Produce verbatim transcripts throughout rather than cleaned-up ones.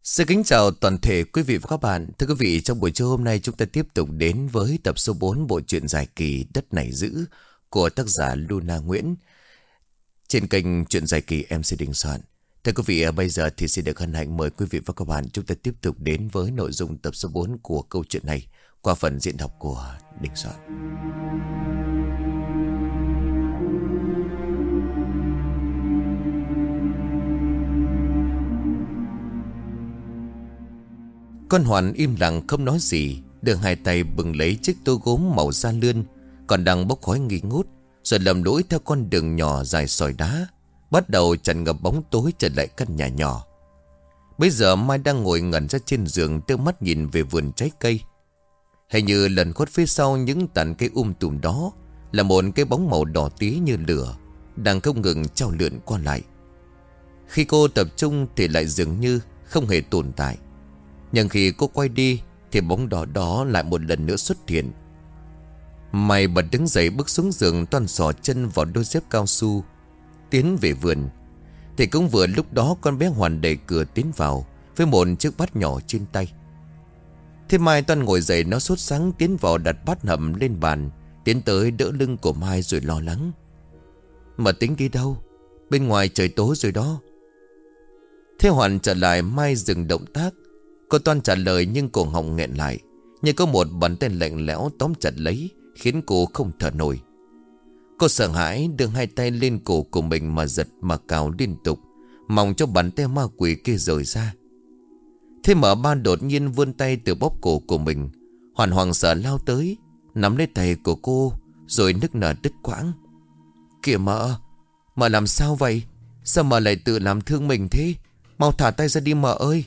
Xin kính chào toàn thể quý vị và các bạn. Thưa quý vị, trong buổi trưa hôm nay chúng ta tiếp tục đến với tập số bốn bộ truyện dài kỳ Đất Này Giữ của tác giả Luna Nguyễn trên kênh Truyện Dài Kỳ em xê Đình Soạn. Thưa quý vị, bây giờ thì xin được hân hạnh mời quý vị và các bạn chúng ta tiếp tục đến với nội dung tập số bốn của câu chuyện này qua phần diễn đọc của Đình Soạn. Con Hoàn im lặng không nói gì, đưa hai tay bừng lấy chiếc tô gốm màu da lươn còn đang bốc khói nghi ngút, rồi lầm lũi theo con đường nhỏ dài sỏi đá, bắt đầu tràn ngập bóng tối trở lại căn nhà nhỏ. Bây giờ Mai đang ngồi ngẩn ra trên giường, đưa mắt nhìn về vườn trái cây. Hình như lần khuất phía sau những tàn cây um tùm đó là một cái bóng màu đỏ tí như lửa đang không ngừng trao lượn qua lại. Khi cô tập trung thì lại dường như không hề tồn tại, nhưng khi cô quay đi thì bóng đỏ đó lại một lần nữa xuất hiện. Mày bật đứng dậy, bước xuống giường, toan xỏ chân vào đôi dép cao su tiến về vườn. Thì cũng vừa lúc đó con bé Hoàn đẩy cửa tiến vào với một chiếc bát nhỏ trên tay. Thế Mai toan ngồi dậy, nó sốt sắng tiến vào đặt bát hầm lên bàn, tiến tới đỡ lưng của Mai rồi lo lắng: "Mà tính đi đâu? Bên ngoài trời tối rồi đó." Thế Hoàn trở lại, Mai dừng động tác. Cô toan trả lời nhưng cổ họng nghẹn lại, như có một bàn tay lạnh lẽo tóm chặt lấy, khiến cô không thở nổi. Cô sợ hãi đưa hai tay lên cổ của mình mà giật mà cào liên tục, mong cho bàn tay ma quỷ kia rời ra. Thế mà ba đột nhiên vươn tay từ bóp cổ của mình. Hoàn hoảng sợ lao tới, nắm lấy tay của cô rồi nức nở đứt quãng: "Kìa mợ, mợ làm sao vậy? Sao mợ lại tự làm thương mình thế? Mau thả tay ra đi mợ ơi."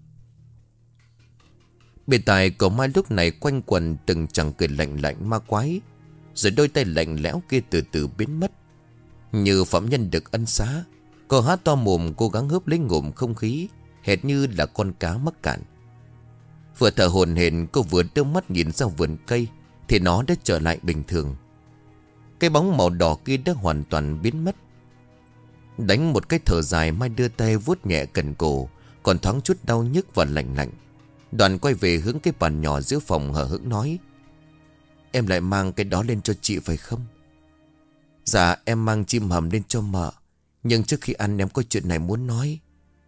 Bên tai của Mai lúc này quanh quẩn từng chàng cười lạnh lạnh ma quái, rồi đôi tay lạnh lẽo kia từ từ biến mất. Như phạm nhân được ân xá, cô há to mồm cố gắng hớp lấy ngụm không khí, hệt như là con cá mắc cạn. Vừa thở hổn hển, cô vừa đưa mắt nhìn ra vườn cây thì nó đã trở lại bình thường. Cái bóng màu đỏ kia đã hoàn toàn biến mất. Đánh một cái thở dài, Mai đưa tay vuốt nhẹ cần cổ, còn thoáng chút đau nhức và lạnh lạnh. Đoàn quay về hướng cái bàn nhỏ giữa phòng, hờ hững nói: "Em lại mang cái đó lên cho chị phải không?" "Dạ em mang chim hầm lên cho mợ, nhưng trước khi ăn em có chuyện này muốn nói."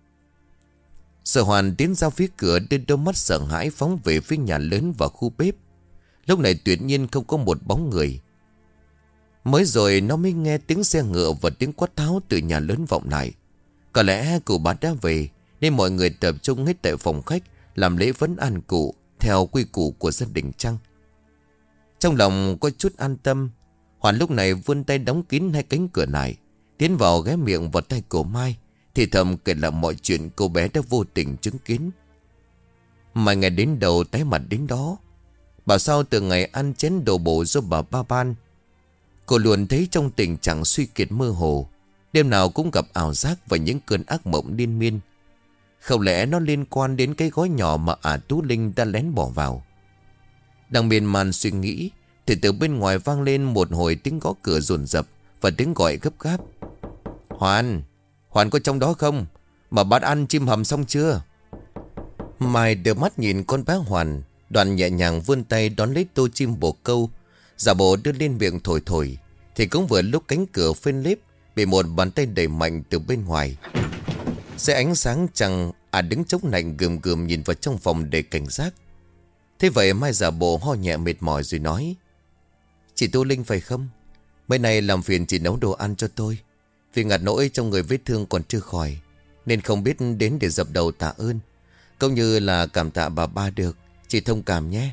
Sở Hoàn tiến ra phía cửa, đưa đôi mắt sợ hãi phóng về phía nhà lớn và khu bếp. Lúc này tuyệt nhiên không có một bóng người. Mới rồi nó mới nghe tiếng xe ngựa và tiếng quát tháo từ nhà lớn vọng lại. Có lẽ cụ bà đã về, nên mọi người tập trung hết tại phòng khách làm lễ vấn an cụ theo quy củ của gia đình chăng. Trong lòng có chút an tâm, Hoàn lúc này vươn tay đóng kín hai cánh cửa lại, tiến vào ghé miệng vào tay của Mai, thì thầm kể lại mọi chuyện cô bé đã vô tình chứng kiến. Mai ngày đến đầu tái mặt đến đó. Bảo sao từ ngày ăn chén đồ bổ do bà ba ban, cô luôn thấy trong tình trạng suy kiệt mơ hồ, đêm nào cũng gặp ảo giác và những cơn ác mộng liên miên. Không lẽ nó liên quan đến cái gói nhỏ mà ả Tú Linh đã lén bỏ vào? Đang miên man suy nghĩ thì từ bên ngoài vang lên một hồi tiếng gõ cửa dồn dập và tiếng gọi gấp gáp: "Hoàn, Hoàn có trong đó không? Mà bát ăn chim hầm xong chưa?" Mai đưa mắt nhìn con bé Hoàn, Đoàn nhẹ nhàng vươn tay đón lấy tô chim bồ câu, giả bộ đưa lên miệng thổi thổi. Thì cũng vừa lúc cánh cửa phên lếp bị một bàn tay đẩy mạnh từ bên ngoài. Dưới ánh sáng trăng, à đứng chống lạnh gườm gườm nhìn vào trong phòng để cảnh giác. Thế vậy Mai giả bộ ho nhẹ mệt mỏi rồi nói: "Chị Tú Linh phải không? Mấy nay làm phiền chị nấu đồ ăn cho tôi. Vì ngặt nỗi trong người vết thương còn chưa khỏi, nên không biết đến để dập đầu tạ ơn, cũng như là cảm tạ bà ba được. Chị thông cảm nhé."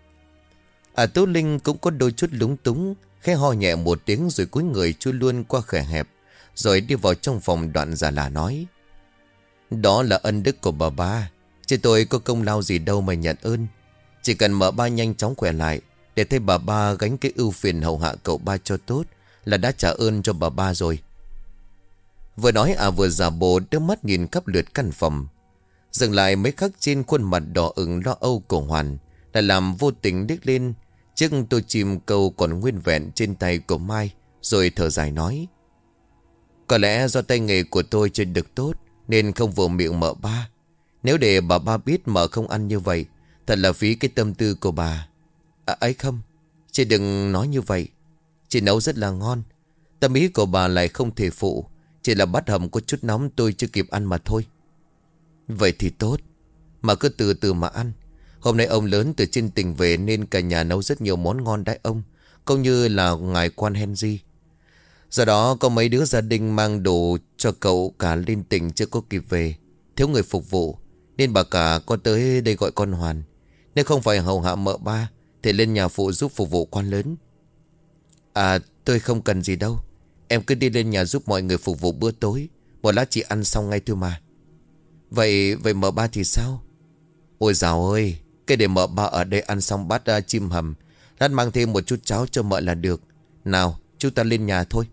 À Tú Linh cũng có đôi chút lúng túng, khẽ ho nhẹ một tiếng rồi cúi người chui luôn qua khe hẹp, rồi đi vào trong phòng. Đoạn giả là nói: "Đó là ân đức của bà ba, chứ tôi có công lao gì đâu mà nhận ơn. Chỉ cần mợ ba nhanh chóng khỏe lại, để thấy bà ba gánh cái ưu phiền hầu hạ cậu ba cho tốt, là đã trả ơn cho bà ba rồi." Vừa nói à vừa giả bộ đưa mắt nhìn khắp lượt căn phòng. Dừng lại mấy khắc trên khuôn mặt đỏ ửng lo âu của Hoàn, lại làm vô tình liếc lên chiếc tô chim câu còn nguyên vẹn trên tay của Mai, rồi thở dài nói: "Có lẽ do tay nghề của tôi chưa được tốt, nên không vừa miệng mợ ba. Nếu để bà ba biết mà không ăn như vậy, thật là phí cái tâm tư của bà. À, ấy không, chị đừng nói như vậy. Chị nấu rất là ngon. Tâm ý của bà lại không thể phụ. Chỉ là bát hầm có chút nóng tôi chưa kịp ăn mà thôi. Vậy thì tốt. Mà cứ từ từ mà ăn. Hôm nay ông lớn từ trên tỉnh về nên cả nhà nấu rất nhiều món ngon đấy ông. Cũng như là ngài quan Henry. Do đó có mấy đứa gia đình mang đồ cho cậu cả lên tỉnh chưa có kịp về. Thiếu người phục vụ nên bà cả có tới đây gọi con Hoàn. Nếu không phải hầu hạ mợ ba thì lên nhà phụ giúp phục vụ quan lớn. À tôi không cần gì đâu. Em cứ đi lên nhà giúp mọi người phục vụ bữa tối. Một lát chị ăn xong ngay thôi mà. Vậy vậy mợ ba thì sao? Ôi dào ơi, cái để mợ ba ở đây ăn xong bát uh, chim hầm, lát mang thêm một chút cháo cho mợ là được. Nào chúng ta lên nhà thôi.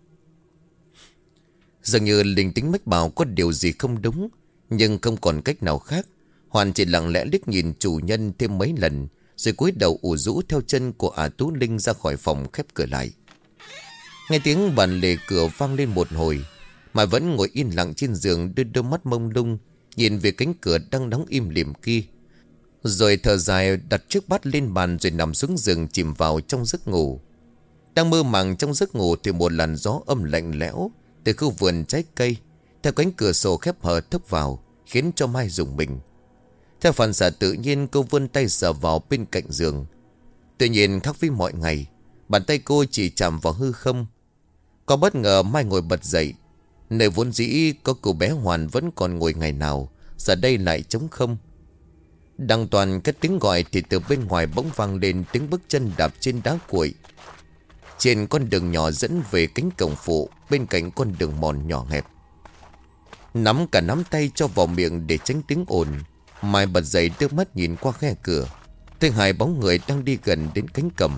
Dường như linh tính mách bảo có điều gì không đúng. Nhưng không còn cách nào khác. Hoàn chỉ lặng lẽ liếc nhìn chủ nhân thêm mấy lần, rồi cúi đầu ủ rũ theo chân của ả Tú Linh ra khỏi phòng khép cửa lại. Nghe tiếng bàn lề cửa vang lên một hồi, mà vẫn ngồi yên lặng trên giường, đưa đôi mắt mông lung nhìn về cánh cửa đang đóng im lìm kia. Rồi thở dài đặt chiếc bát lên bàn, rồi nằm xuống giường chìm vào trong giấc ngủ. Đang mơ màng trong giấc ngủ thì một làn gió âm lạnh lẽo từ khu vườn trái cây theo cánh cửa sổ khép hờ thốc vào, khiến cho Mai rùng mình. Theo phản xạ tự nhiên, cô vươn tay sờ vào bên cạnh giường. Tuy nhiên khác với mọi ngày, bàn tay cô chỉ chạm vào hư không. Có bất ngờ Mai ngồi bật dậy. Nơi vốn dĩ có cô bé Hoàn vẫn còn ngồi ngày nào, giờ đây lại trống không. Đang toàn cất tiếng gọi thì từ bên ngoài bỗng vang lên tiếng bước chân đạp trên đá cuội. Trên con đường nhỏ dẫn về cánh cổng phụ, bên cạnh con đường mòn nhỏ hẹp. Nắm cả nắm tay cho vào miệng để tránh tiếng ồn, Mai bật dậy đưa mắt nhìn qua khe cửa, thấy hai bóng người đang đi gần đến cánh cổng.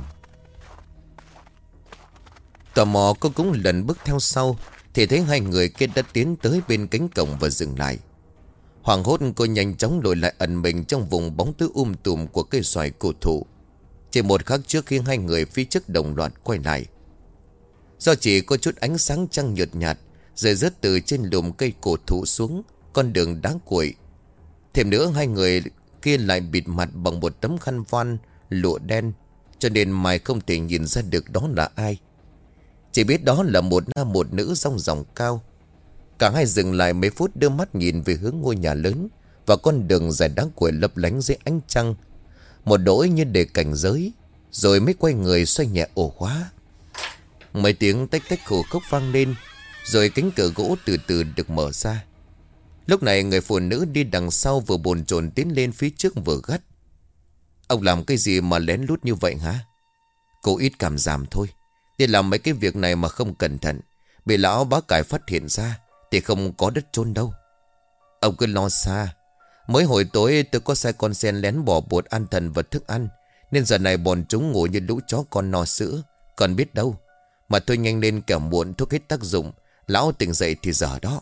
Tò mò cô cũng lần bước theo sau, thì thấy hai người kia đã tiến tới bên cánh cổng và dừng lại. Hoảng hốt cô nhanh chóng lùi lại ẩn mình trong vùng bóng tối um tùm của cây xoài cổ thụ. Chỉ một khắc trước khi hai người phía trước đồng loạt quay lại, do chỉ có chút ánh sáng trăng nhợt nhạt rơi rớt từ trên lùm cây cổ thụ xuống con đường đá cuội. Thêm nữa hai người kia lại bịt mặt bằng một tấm khăn voan lụa đen, cho nên Mai không thể nhìn ra được đó là ai. Chỉ biết đó là một nam một nữ rong ròng cao. Cả hai dừng lại mấy phút đưa mắt nhìn về hướng ngôi nhà lớn và con đường dài đá cuội lấp lánh dưới ánh trăng, một đỗi như để cảnh giới, rồi mới quay người xoay nhẹ ổ khóa. Mấy tiếng tách tách khổ khốc vang lên, rồi cánh cửa gỗ từ từ được mở ra. Lúc này người phụ nữ đi đằng sau vừa bồn chồn tiến lên phía trước vừa gắt: Ông làm cái gì mà lén lút như vậy hả? Cô ít cảm giảm thôi, đi làm mấy cái việc này mà không cẩn thận, bị lão bá cải phát hiện ra thì không có đất chôn đâu. Ông cứ lo xa. Mới hồi tối tôi có sai con sen lén bỏ bột an thần vật thức ăn, nên giờ này bọn chúng ngủ như lũ chó con no sữa. Còn biết đâu. Mà thôi nhanh lên kẻo muộn thuốc hết tác dụng, lão tỉnh dậy thì giờ đó.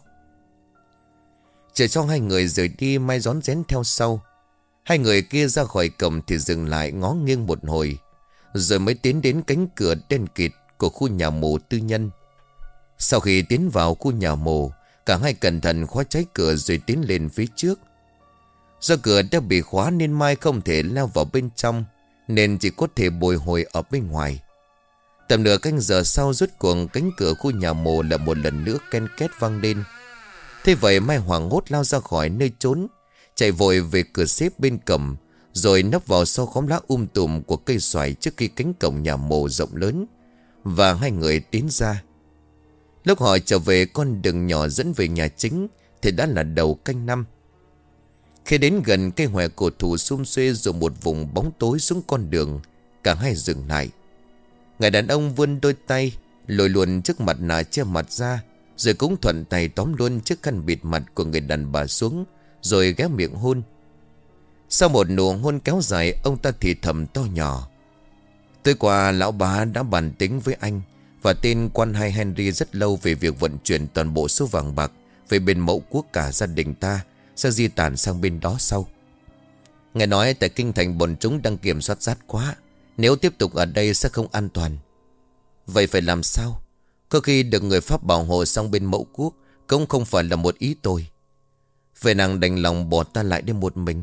Chờ cho hai người rời đi, Mai rón rén theo sau. Hai người kia ra khỏi cổng thì dừng lại ngó nghiêng một hồi, rồi mới tiến đến cánh cửa đen kịt của khu nhà mồ tư nhân. Sau khi tiến vào khu nhà mồ, cả hai cẩn thận khóa trái cửa rồi tiến lên phía trước. Do cửa đã bị khóa nên Mai không thể leo vào bên trong, nên chỉ có thể bồi hồi ở bên ngoài. Tầm nửa canh giờ sau, rốt cuộc cánh cửa khu nhà mồ lại một lần nữa ken két vang lên. Thế vậy Mai hoảng hốt lao ra khỏi nơi trốn, chạy vội về cửa xếp bên cổng, rồi nấp vào sau khóm lá um tùm của cây xoài trước khi cánh cổng nhà mồ rộng lớn và hai người tiến ra. Lúc họ trở về con đường nhỏ dẫn về nhà chính thì đã là đầu canh năm. Khi đến gần cây hòe cổ thụ sum xuê rồi một vùng bóng tối xuống con đường, cả hai dừng lại. Người đàn ông vươn đôi tay lôi luồn chiếc mặt nạ che mặt ra, rồi cũng thuận tay tóm luôn chiếc khăn bịt mặt của người đàn bà xuống, rồi ghé miệng hôn. Sau một nụ hôn kéo dài, ông ta thì thầm to nhỏ: Tối qua lão bá đã bàn tính với anh và tên quan hai Henry rất lâu về việc vận chuyển toàn bộ số vàng bạc về bên mẫu quốc, cả gia đình ta sẽ di tản sang bên đó sau. Nghe nói tại kinh thành bọn chúng đang kiểm soát sát quá, nếu tiếp tục ở đây sẽ không an toàn. Vậy phải làm sao? Có khi được người Pháp bảo hộ sang bên mẫu quốc cũng không phải là một ý tôi. Về nàng đành lòng bỏ ta lại đi một mình.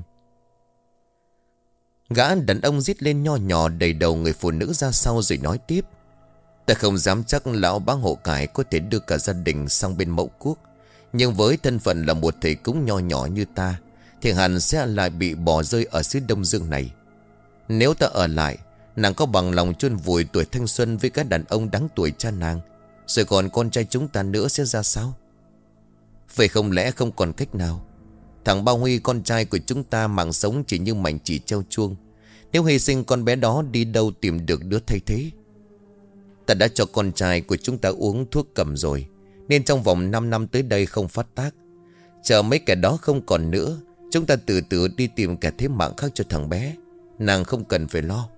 Gã đàn ông rít lên nho nhỏ, đẩy đầu người phụ nữ ra sau rồi nói tiếp. Ta không dám chắc lão bá hộ cải có thể đưa cả gia đình sang bên Mẫu Quốc, nhưng với thân phận là một thầy cúng nho nhỏ như ta thì hẳn sẽ lại bị bỏ rơi ở xứ Đông Dương này. Nếu ta ở lại, nàng có bằng lòng chôn vùi tuổi thanh xuân với các đàn ông đáng tuổi cha nàng, rồi còn con trai chúng ta nữa sẽ ra sao? Vậy không lẽ không còn cách nào? Thằng Bao Huy con trai của chúng ta mạng sống chỉ như mảnh chỉ treo chuông. Nếu hy sinh con bé đó, đi đâu tìm được đứa thay thế? Ta đã cho con trai của chúng ta uống thuốc cầm rồi, nên trong vòng năm năm tới đây không phát tác. Chờ mấy kẻ đó không còn nữa, chúng ta từ từ đi tìm kẻ thế mạng khác cho thằng bé. Nàng không cần phải lo.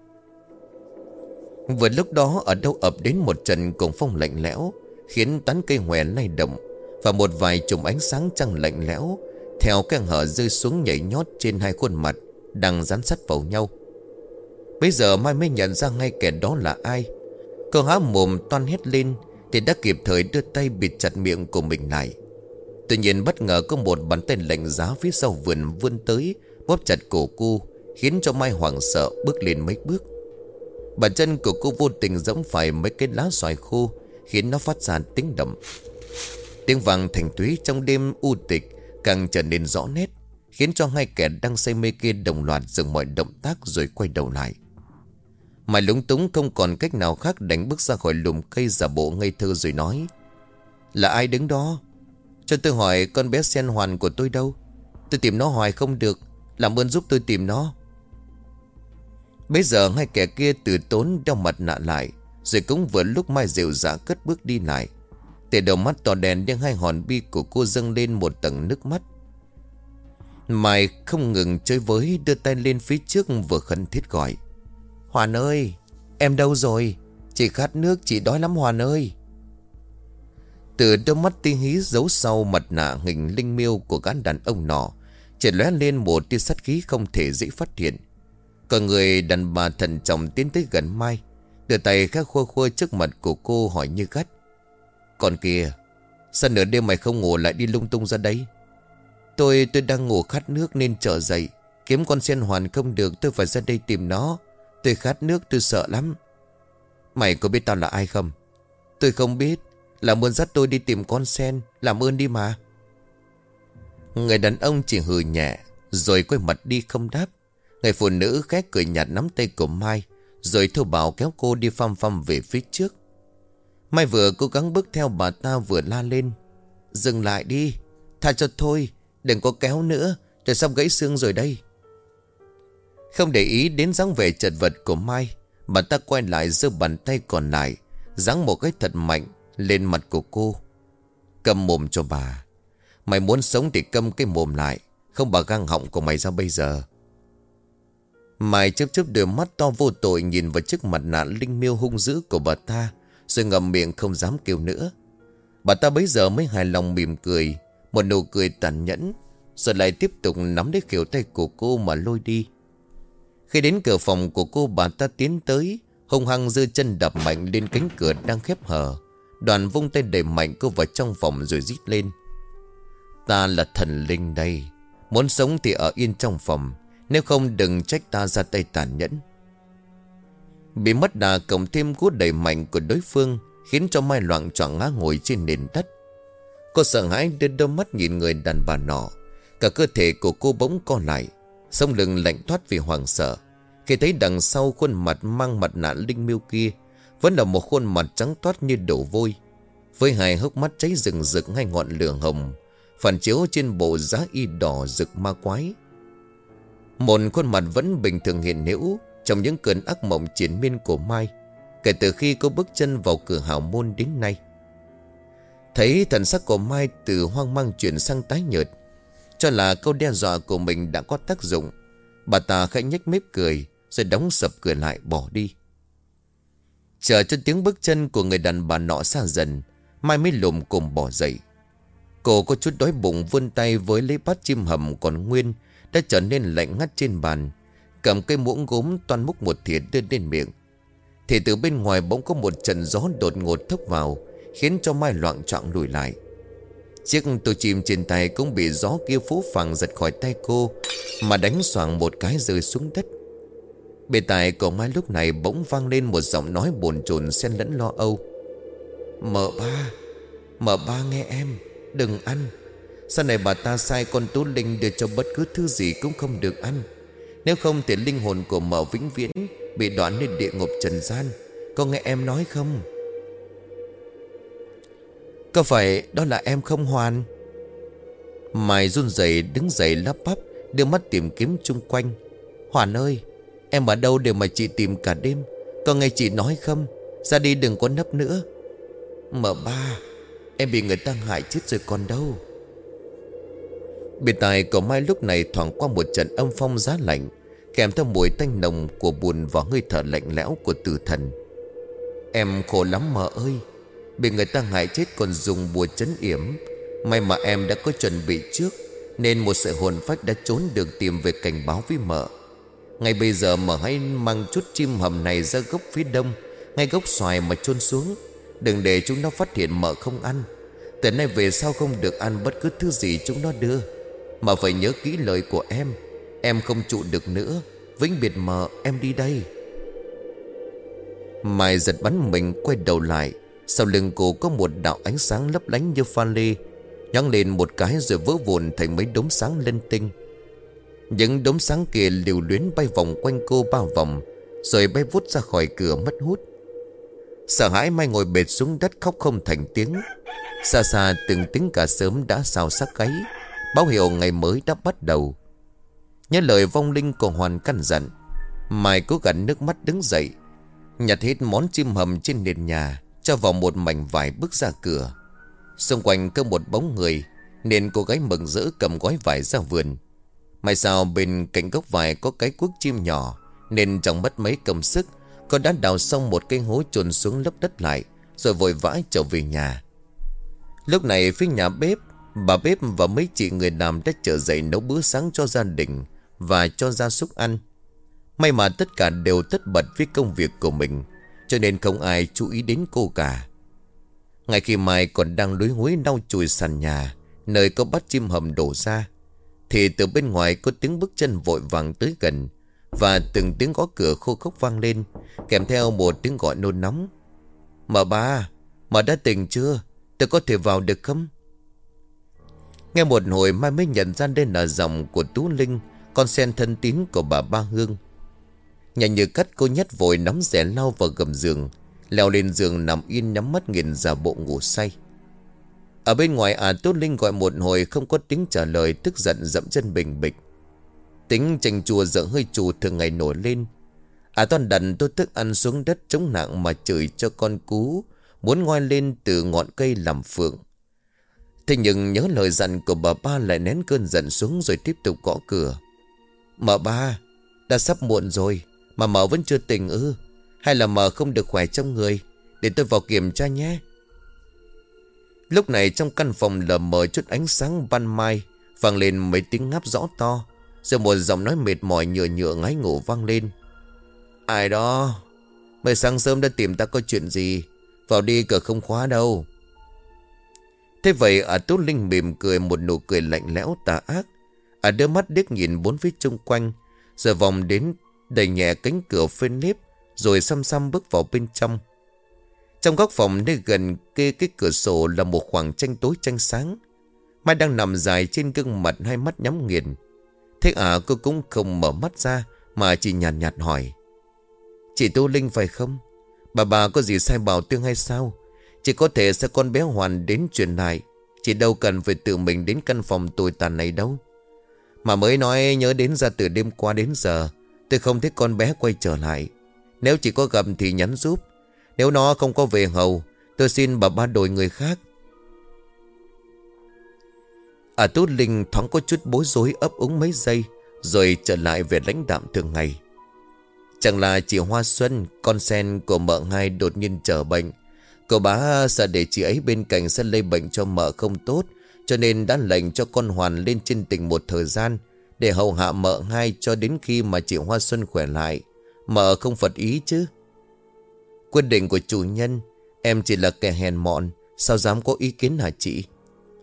Vừa lúc đó ở đâu ập đến một trận cuồng phong lạnh lẽo, khiến tán cây hòe lay động, và một vài chùm ánh sáng trăng lạnh lẽo theo cái hở rơi xuống nhảy nhót trên hai khuôn mặt đang dán sát vào nhau. Bây giờ Mai mới nhận ra ngay kẻ đó là ai. Cô há mồm toan hét lên thì đã kịp thời đưa tay bịt chặt miệng của mình lại. Tuy nhiên bất ngờ có một bàn tay lạnh giá phía sau vườn vươn tới, bóp chặt cổ cô, khiến cho Mai hoảng sợ bước lên mấy bước. Bàn chân của cô vô tình giẫm phải mấy cái lá xoài khô, khiến nó phát ra tiếng động. Tiếng vang thành thúy trong đêm u tịch càng trở nên rõ nét, khiến cho hai kẻ đang say mê kia đồng loạt dừng mọi động tác rồi quay đầu lại. Mai lúng túng không còn cách nào khác đành bước ra khỏi lùm cây giả bộ ngây thơ rồi nói. Là ai đứng đó? Cho tôi hỏi con bé Sen Hoàn của tôi đâu? Tôi tìm nó hoài không được, làm ơn giúp tôi tìm nó. Bây giờ hai kẻ kia từ tốn đeo mặt nạ lại, rồi cũng vừa lúc Mai dịu dã cất bước đi lại. Từ đầu mắt to đèn nhưng hai hòn bi của cô dâng lên một tầng nước mắt. Mai không ngừng chơi với, đưa tay lên phía trước vừa khẩn thiết gọi. Hoàn ơi, em đâu rồi? Chị khát nước, chị đói lắm Hoàn ơi. Từ đôi mắt tinh hí giấu sau mặt nạ hình linh miêu của gã đàn ông nọ chợt lóe lên một tia sát khí không thể dễ phát hiện. Còn người đàn bà thận trọng tiến tới gần Mai, đưa tay khẽ khua khua trước mặt của cô hỏi như gắt. Còn kìa, sao nửa đêm mày không ngủ lại đi lung tung ra đấy? Tôi tôi đang ngủ khát nước nên trở dậy, kiếm con Sen Hoàn không được, tôi phải ra đây tìm nó. Tôi khát nước, tôi sợ lắm. Mày có biết tao là ai không? Tôi không biết. Làm ơn dắt tôi đi tìm con sen, làm ơn đi mà. Người đàn ông chỉ hừ nhẹ rồi quay mặt đi không đáp. Người phụ nữ khẽ cười nhạt nắm tay của Mai, rồi thô bạo kéo cô đi phăm phăm về phía trước. Mai vừa cố gắng bước theo bà ta vừa la lên. Dừng lại đi, tha cho thôi, đừng có kéo nữa, rồi sắp gãy xương rồi đây. Không để ý đến dáng vẻ chật vật của Mai, bà ta quay lại giơ bàn tay còn lại, giáng một cái thật mạnh lên mặt của cô. Câm mồm cho bà. Mày muốn sống thì câm cái mồm lại, không bà găng họng của mày ra bây giờ. Mai chớp chớp đôi mắt to vô tội nhìn vào chiếc mặt nạ linh miêu hung dữ của bà ta, rồi ngậm miệng không dám kêu nữa. Bà ta bấy giờ mới hài lòng mỉm cười, một nụ cười tàn nhẫn, rồi lại tiếp tục nắm lấy khuỷu tay của cô mà lôi đi. Khi đến cửa phòng của cô, bà ta tiến tới, hung hăng giơ chân đập mạnh lên cánh cửa đang khép hờ. Đoàn vung tay đẩy mạnh cô vào trong phòng rồi rít lên. Ta là thần linh đây, muốn sống thì ở yên trong phòng, nếu không đừng trách ta ra tay tàn nhẫn. Bị mất đà cộng thêm cú đẩy mạnh của đối phương khiến cho Mai loạng choạng ngã ngồi trên nền đất. Cô sợ hãi đưa đôi mắt nhìn người đàn bà nọ. Cả cơ thể của cô bỗng co lại, sống lưng lạnh toát vì hoảng sợ khi thấy đằng sau khuôn mặt mang mặt nạ linh miêu kia vẫn là một khuôn mặt trắng toát như đổ vôi, với hai hốc mắt cháy rừng rực hai ngọn lửa hồng phản chiếu trên bộ giá y đỏ rực ma quái. Một khuôn mặt vẫn bình thường hiện hữu trong những cơn ác mộng triền miên của Mai kể từ khi cô bước chân vào cửa hào môn đến nay. Thấy thần sắc của Mai từ hoang mang chuyển sang tái nhợt, cho là câu đe dọa của mình đã có tác dụng, bà ta khẽ nhếch mép cười rồi đóng sập cửa lại bỏ đi. Chờ cho tiếng bước chân của người đàn bà nọ xa dần, Mai mới lùm cồm bỏ dậy. Cô có chút đói bụng, vươn tay với lấy bát chim hầm còn nguyên đã trở nên lạnh ngắt trên bàn, cầm cây muỗng gốm toan múc một thìa đưa lên miệng. Thì từ bên ngoài bỗng có một trận gió đột ngột thốc vào, khiến cho Mai loạng choạng lùi lại. Chiếc tô chim trên tay cũng bị gió kia phú phàng giật khỏi tay cô, mà đánh xoàng một cái rơi xuống đất. Bên tai cậu Mai lúc này bỗng vang lên một giọng nói bồn chồn xen lẫn lo âu. Mợ ba, mợ ba nghe em, đừng ăn. Sau này bà ta sai con Tú Linh đưa cho bất cứ thứ gì cũng không được ăn. Nếu không thì linh hồn của mợ vĩnh viễn bị đoạn lên địa ngục trần gian. Có nghe em nói không? Có phải đó là em không Hoàn? Mai run rẩy đứng dậy lắp bắp, đưa mắt tìm kiếm chung quanh. Hoàn ơi, em ở đâu để mà chị tìm cả đêm? Có nghe chị nói không? Ra đi đừng có nấp nữa. Mợ ba, em bị người ta hại chết rồi còn đâu. Bên tai của Mai lúc này thoảng qua một trận âm phong giá lạnh, kèm theo mùi tanh nồng của bùn và hơi thở lạnh lẽo của tử thần. Em khổ lắm mợ ơi, bị người ta hại chết còn dùng bùa trấn yểm. May mà em đã có chuẩn bị trước, nên một sợi hồn phách đã trốn được tìm về cảnh báo với mợ. Ngay bây giờ mợ hãy mang chút chim hầm này ra gốc phía đông, ngay gốc xoài mà chôn xuống. Đừng để chúng nó phát hiện mợ không ăn. Từ nay về sau không được ăn bất cứ thứ gì chúng nó đưa. Mà phải nhớ kỹ lời của em. Em không trụ được nữa. Vĩnh biệt mợ, em đi đây. Mai giật bắn mình quay đầu lại. Sau lưng cô có một đạo ánh sáng lấp lánh như pha lê, nhón lên một cái rồi vỡ vụn thành mấy đốm sáng linh tinh. Những đốm sáng kia lưu luyến bay vòng quanh cô bao vòng, rồi bay vút ra khỏi cửa mất hút. Sợ hãi Mai ngồi bệt xuống đất khóc không thành tiếng. Xa xa từng tiếng cả sớm đã xào sắc gáy, báo hiệu ngày mới đã bắt đầu. Nhớ lời vong linh của Hoàn căn dặn, Mai cố gắng nước mắt đứng dậy, nhặt hết món chim hầm trên nền nhà, cho vào một mảnh vải bước ra cửa. Xung quanh có một bóng người, nên cô gái mừng rỡ cầm gói vải ra vườn. May sao bên cạnh gốc vải có cái cuốc chim nhỏ, nên chẳng mất mấy công sức, cô đã đào xong một cái hố chôn xuống lấp đất lại, rồi vội vã trở về nhà. Lúc này phía nhà bếp, bà bếp và mấy chị người làm đã trở dậy nấu bữa sáng cho gia đình và cho gia súc ăn. May mà tất cả đều tất bật với công việc của mình, cho nên không ai chú ý đến cô cả. Ngay khi Mai còn đang lúi húi lau chùi sàn nhà, nơi có bát chim hầm đổ ra, thì từ bên ngoài có tiếng bước chân vội vàng tới gần, và từng tiếng gõ cửa khô khốc vang lên, kèm theo một tiếng gọi nôn nóng. Mợ ba, mợ đã tỉnh chưa? Tôi có thể vào được không? Nghe một hồi Mai mới nhận ra đây là giọng của Tú Linh, con sen thân tín của bà Ba Hương. Nhanh như cắt cô nhét vội nắm rẻ lau vào gầm giường, leo lên giường nằm yên nhắm mắt nghiền giả bộ ngủ say. Ở bên ngoài à Tú Linh gọi một hồi không có tiếng trả lời, tức giận dậm chân bình bịch. Tính chanh chua dở hơi chù thường ngày nổi lên. À toàn đần tôi tức ăn xuống đất chống nặng mà chửi cho con cú, muốn ngoi lên từ ngọn cây làm phượng. Thế nhưng nhớ lời dặn của bà Ba lại nén cơn giận xuống rồi tiếp tục gõ cửa. Mợ ba, đã sắp muộn rồi mà mợ vẫn chưa tỉnh ư? Hay là mợ không được khỏe trong người? Để tôi vào kiểm tra nhé. Lúc này trong căn phòng lờ mờ chút ánh sáng ban mai, vang lên mấy tiếng ngáp rõ to, rồi một giọng nói mệt mỏi nhựa nhựa ngái ngủ vang lên. Ai đó? Mới sáng sớm đã tìm ta có chuyện gì? Vào đi, cửa không khóa đâu. Thế vậy à Tú Linh mỉm cười một nụ cười lạnh lẽo tà ác. À đưa mắt điếc nhìn bốn phía chung quanh, rồi vòng đến đẩy nhẹ cánh cửa phên nếp, rồi xăm xăm bước vào bên trong. Trong góc phòng nơi gần kê cái cửa sổ là một khoảng tranh tối tranh sáng. Mai đang nằm dài trên gương mặt, hai mắt nhắm nghiền. Thế à cô cũng không mở mắt ra, mà chỉ nhàn nhạt, nhạt hỏi. Chị Tú Linh phải không? Bà bà có gì sai bảo tương hay sao? Chỉ có thể sẽ con bé Hoàn đến truyền lại. Chị đâu cần phải tự mình đến căn phòng tồi tàn này đâu. Mà mới nói nhớ đến ra từ đêm qua đến giờ, tôi không thấy con bé quay trở lại. Nếu chị có gặp thì nhắn giúp. Nếu nó không có về hầu, tôi xin bà ba đổi người khác. À Tú Linh thoáng có chút bối rối ấp úng mấy giây, rồi trở lại về lãnh đạm thường ngày. Chẳng là chị Hoa Xuân, con sen của mợ hai đột nhiên trở bệnh. Cậu bá sợ để chị ấy bên cạnh sẽ lây bệnh cho mợ không tốt, cho nên đã lệnh cho con Hoàn lên trên tỉnh một thời gian, để hầu hạ mợ hai cho đến khi mà chị Hoa Xuân khỏe lại. Mợ không phật ý chứ? Quyết định của chủ nhân, em chỉ là kẻ hèn mọn, sao dám có ý kiến hả chị?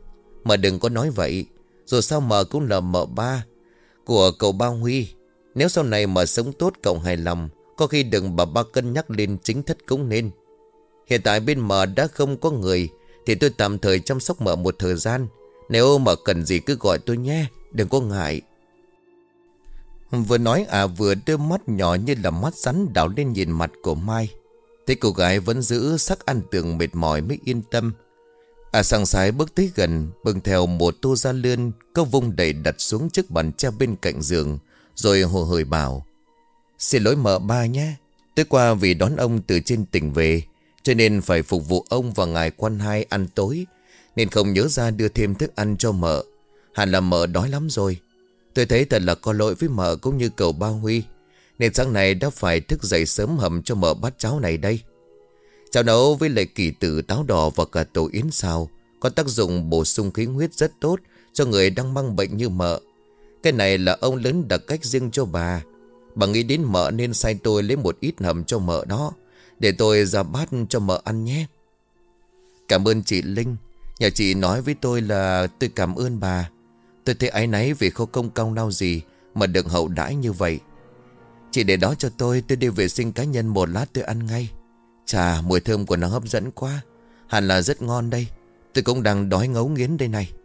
Mà đừng có nói vậy. Dù sao mợ cũng là mợ ba của cậu ba Huy. Nếu sau này mợ sống tốt cậu hài lòng, có khi đừng bà ba cân nhắc lên chính thất cũng nên. Hiện tại bên mợ đã không có người, thì tôi tạm thời chăm sóc mợ một thời gian. Nếu mợ cần gì cứ gọi tôi nhé, đừng có ngại. Vừa nói à vừa đưa mắt nhỏ như là mắt rắn đảo lên nhìn mặt của Mai. Thấy cô gái vẫn giữ sắc ăn tường mệt mỏi mới yên tâm. À sang sái bước tới gần, bưng theo một tô da lươn, có vung đầy đặt xuống chiếc bàn treo bên cạnh giường, rồi hồ hởi bảo: Xin lỗi mợ ba nhé, tôi qua vì đón ông từ trên tỉnh về, cho nên phải phục vụ ông và ngài quan hai ăn tối, nên không nhớ ra đưa thêm thức ăn cho mợ. Hẳn là mợ đói lắm rồi. Tôi thấy thật là có lỗi với mợ cũng như cậu ba Huy, nên sáng nay đã phải thức dậy sớm hầm cho mợ bát cháo này đây. Cháo nấu với lại kỳ tử, táo đỏ và cả tổ yến xào, có tác dụng bổ sung khí huyết rất tốt cho người đang mang bệnh như mợ. Cái này là ông lớn đặt cách riêng cho bà. Bà nghĩ đến mợ nên sai tôi lấy một ít hầm cho mợ đó, để tôi ra bát cho mợ ăn nhé. Cảm ơn chị Linh. Nhờ chị nói với tôi là tôi cảm ơn bà. Tôi thấy áy náy vì không công công lao gì mà được hậu đãi như vậy. Chị để đó cho tôi, tôi đi vệ sinh cá nhân một lát tôi ăn ngay. Chà, mùi thơm của nó hấp dẫn quá. Hẳn là rất ngon đây. Tôi cũng đang đói ngấu nghiến đây này.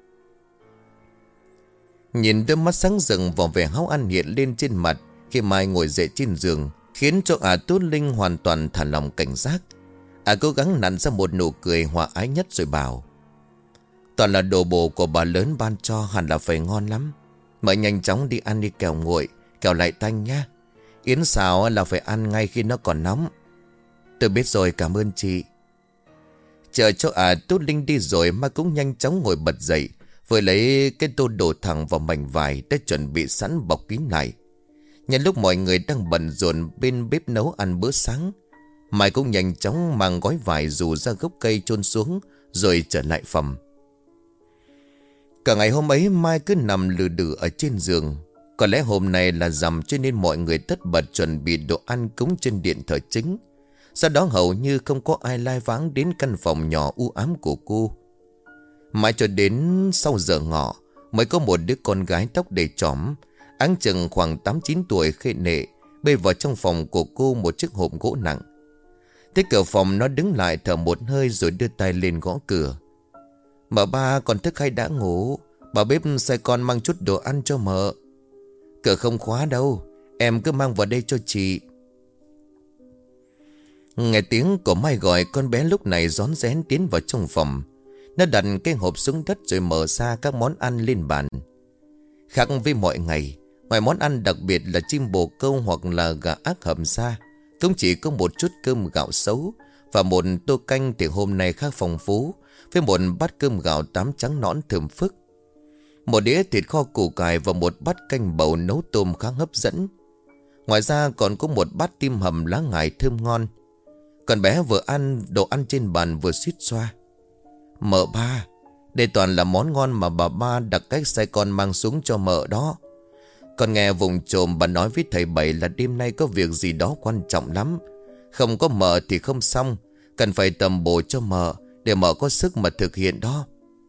Nhìn đôi mắt sáng rừng và vẻ háo ăn hiện lên trên mặt khi Mai ngồi dậy trên giường, khiến cho ả Tú Linh hoàn toàn thả lòng cảnh giác. Ả cố gắng nặn ra một nụ cười hòa ái nhất rồi bảo: Toàn là đồ bổ của bà lớn ban cho, hẳn là phải ngon lắm. Mợ nhanh chóng đi ăn đi kẻo nguội, kẻo lại tanh nhá. Yến xào là phải ăn ngay khi nó còn nóng. Tôi biết rồi, cảm ơn chị. Chờ cho ả Tú Linh đi rồi mà cũng nhanh chóng ngồi bật dậy, vừa lấy cái tô đổ thẳng vào mảnh vải đã chuẩn bị sẵn bọc kín lại. Nhân lúc mọi người đang bận rộn bên bếp nấu ăn bữa sáng, Mai cũng nhanh chóng mang gói vải dù ra gốc cây chôn xuống, rồi trở lại phòng. Cả ngày hôm ấy Mai cứ nằm lừ đừ ở trên giường. Có lẽ hôm nay là rằm cho nên mọi người tất bật chuẩn bị đồ ăn cúng trên điện thờ chính. Sau đó hầu như không có ai lai vãng đến căn phòng nhỏ u ám của cô. Mãi cho đến sau giờ ngọ mới có một đứa con gái tóc đầy chỏm, áng chừng khoảng tám chín tuổi khê nệ, bê vào trong phòng của cô một chiếc hộp gỗ nặng. Tới cửa phòng nó đứng lại thở một hơi rồi đưa tay lên gõ cửa. Mợ ba còn thức hay đã ngủ? Bà bếp sai con mang chút đồ ăn cho mợ. Cửa không khóa đâu, em cứ mang vào đây cho chị. Nghe tiếng của Mai gọi, con bé lúc này rón rén tiến vào trong phòng. Nó đặt cái hộp xuống đất rồi mở ra các món ăn lên bàn. Khác với mọi ngày, ngoài món ăn đặc biệt là chim bồ câu hoặc là gà ác hầm xa, cũng chỉ có một chút cơm gạo xấu và một tô canh thì hôm nay khác phong phú, với một bát cơm gạo tám trắng nõn thơm phức, một đĩa thịt kho củ cải và một bát canh bầu nấu tôm khá hấp dẫn. Ngoài ra còn có một bát tim hầm lá ngải thơm ngon. Con bé vừa ăn đồ ăn trên bàn vừa suýt xoa: Mợ ba, đây toàn là món ngon mà bà ba đặt cách sai con mang xuống cho mợ đó. Con nghe vùng trồm bà nói với thầy Bảy là đêm nay có việc gì đó quan trọng lắm. Không có mợ thì không xong, cần phải tầm bổ cho mợ để mợ có sức mà thực hiện đó.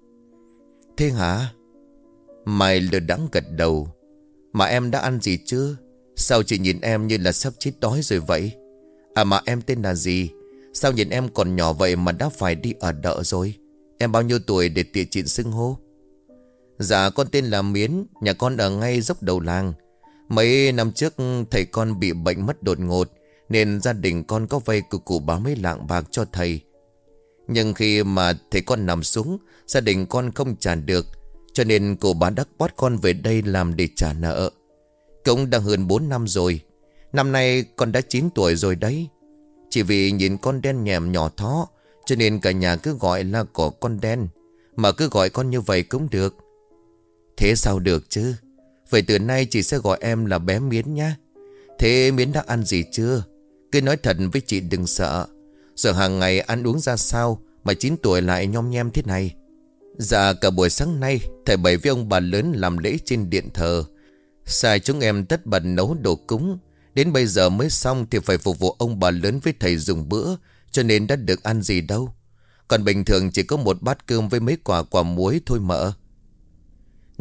Thế hả? Mai lơ đắng gật đầu. Mà em đã ăn gì chưa? Sao chị nhìn em như là sắp chết đói rồi vậy? À mà em tên là gì? Sao nhìn em còn nhỏ vậy mà đã phải đi ở đợ rồi? Em bao nhiêu tuổi để tiện chị xưng hô? Dạ con tên là Miến, nhà con ở ngay dốc đầu làng. Mấy năm trước thầy con bị bệnh mất đột ngột, nên gia đình con có vay của cụ báo mấy lạng bạc cho thầy. Nhưng khi mà thầy con nằm xuống, gia đình con không trả được, cho nên cụ bà đắc bắt con về đây làm để trả nợ. Cũng đã hơn bốn năm rồi. Năm nay con đã chín tuổi rồi đấy. Chỉ vì nhìn con đen nhèm nhỏ thó, cho nên cả nhà cứ gọi là có con đen. Mà cứ gọi con như vậy cũng được. Thế sao được chứ? Vậy từ nay chị sẽ gọi em là bé Miến nhá. Thế Miến đã ăn gì chưa? Cứ nói thật với chị đừng sợ. Rồi hàng ngày ăn uống ra sao mà chín tuổi lại nhom nhem thế này? Dạ cả buổi sáng nay thầy Bảy với ông bà lớn làm lễ trên điện thờ. Sai chúng em tất bật nấu đồ cúng. Đến bây giờ mới xong thì phải phục vụ ông bà lớn với thầy dùng bữa, cho nên đã được ăn gì đâu. Còn bình thường chỉ có một bát cơm với mấy quả quả muối thôi mợ.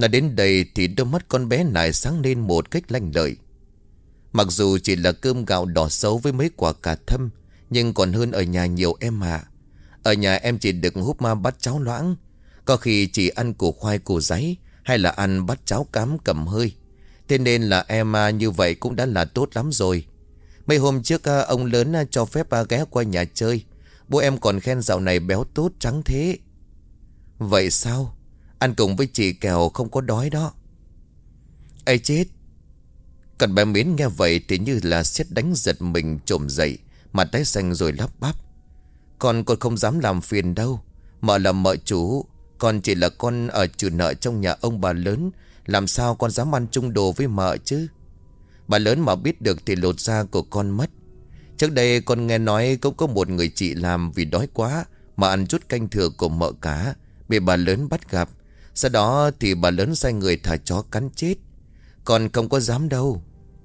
Nói đến đây thì đôi mắt con bé lại sáng lên một cách lanh lợi. Mặc dù chỉ là cơm gạo đỏ xấu với mấy quả cà thâm, nhưng còn hơn ở nhà nhiều em ạ. Ở nhà em chỉ được húp ma bát cháo loãng, có khi chỉ ăn củ khoai củ giấy, hay là ăn bát cháo cám cầm hơi. Thế nên là em như vậy cũng đã là tốt lắm rồi. Mấy hôm trước ông lớn cho phép ghé qua nhà chơi, bố em còn khen dạo này béo tốt trắng thế. Vậy sao? Ăn cùng với chị kẻo không có đói đó. Ây chết! Còn bé Miến nghe vậy thì như là sét đánh giật mình trồm dậy, mặt tái xanh rồi lắp bắp. Con con không dám làm phiền đâu. Mợ là mợ chủ, con chỉ là con ở trừ nợ trong nhà ông bà lớn, làm sao con dám ăn chung đồ với mợ chứ? Bà lớn mà biết được thì lột da của con mất. Trước đây con nghe nói cũng có một người chị làm vì đói quá mà ăn chút canh thừa của mợ cả, bị bà lớn bắt gặp. Sau đó thì bà lớn sai người thả chó cắn chết. Con không có dám đâu.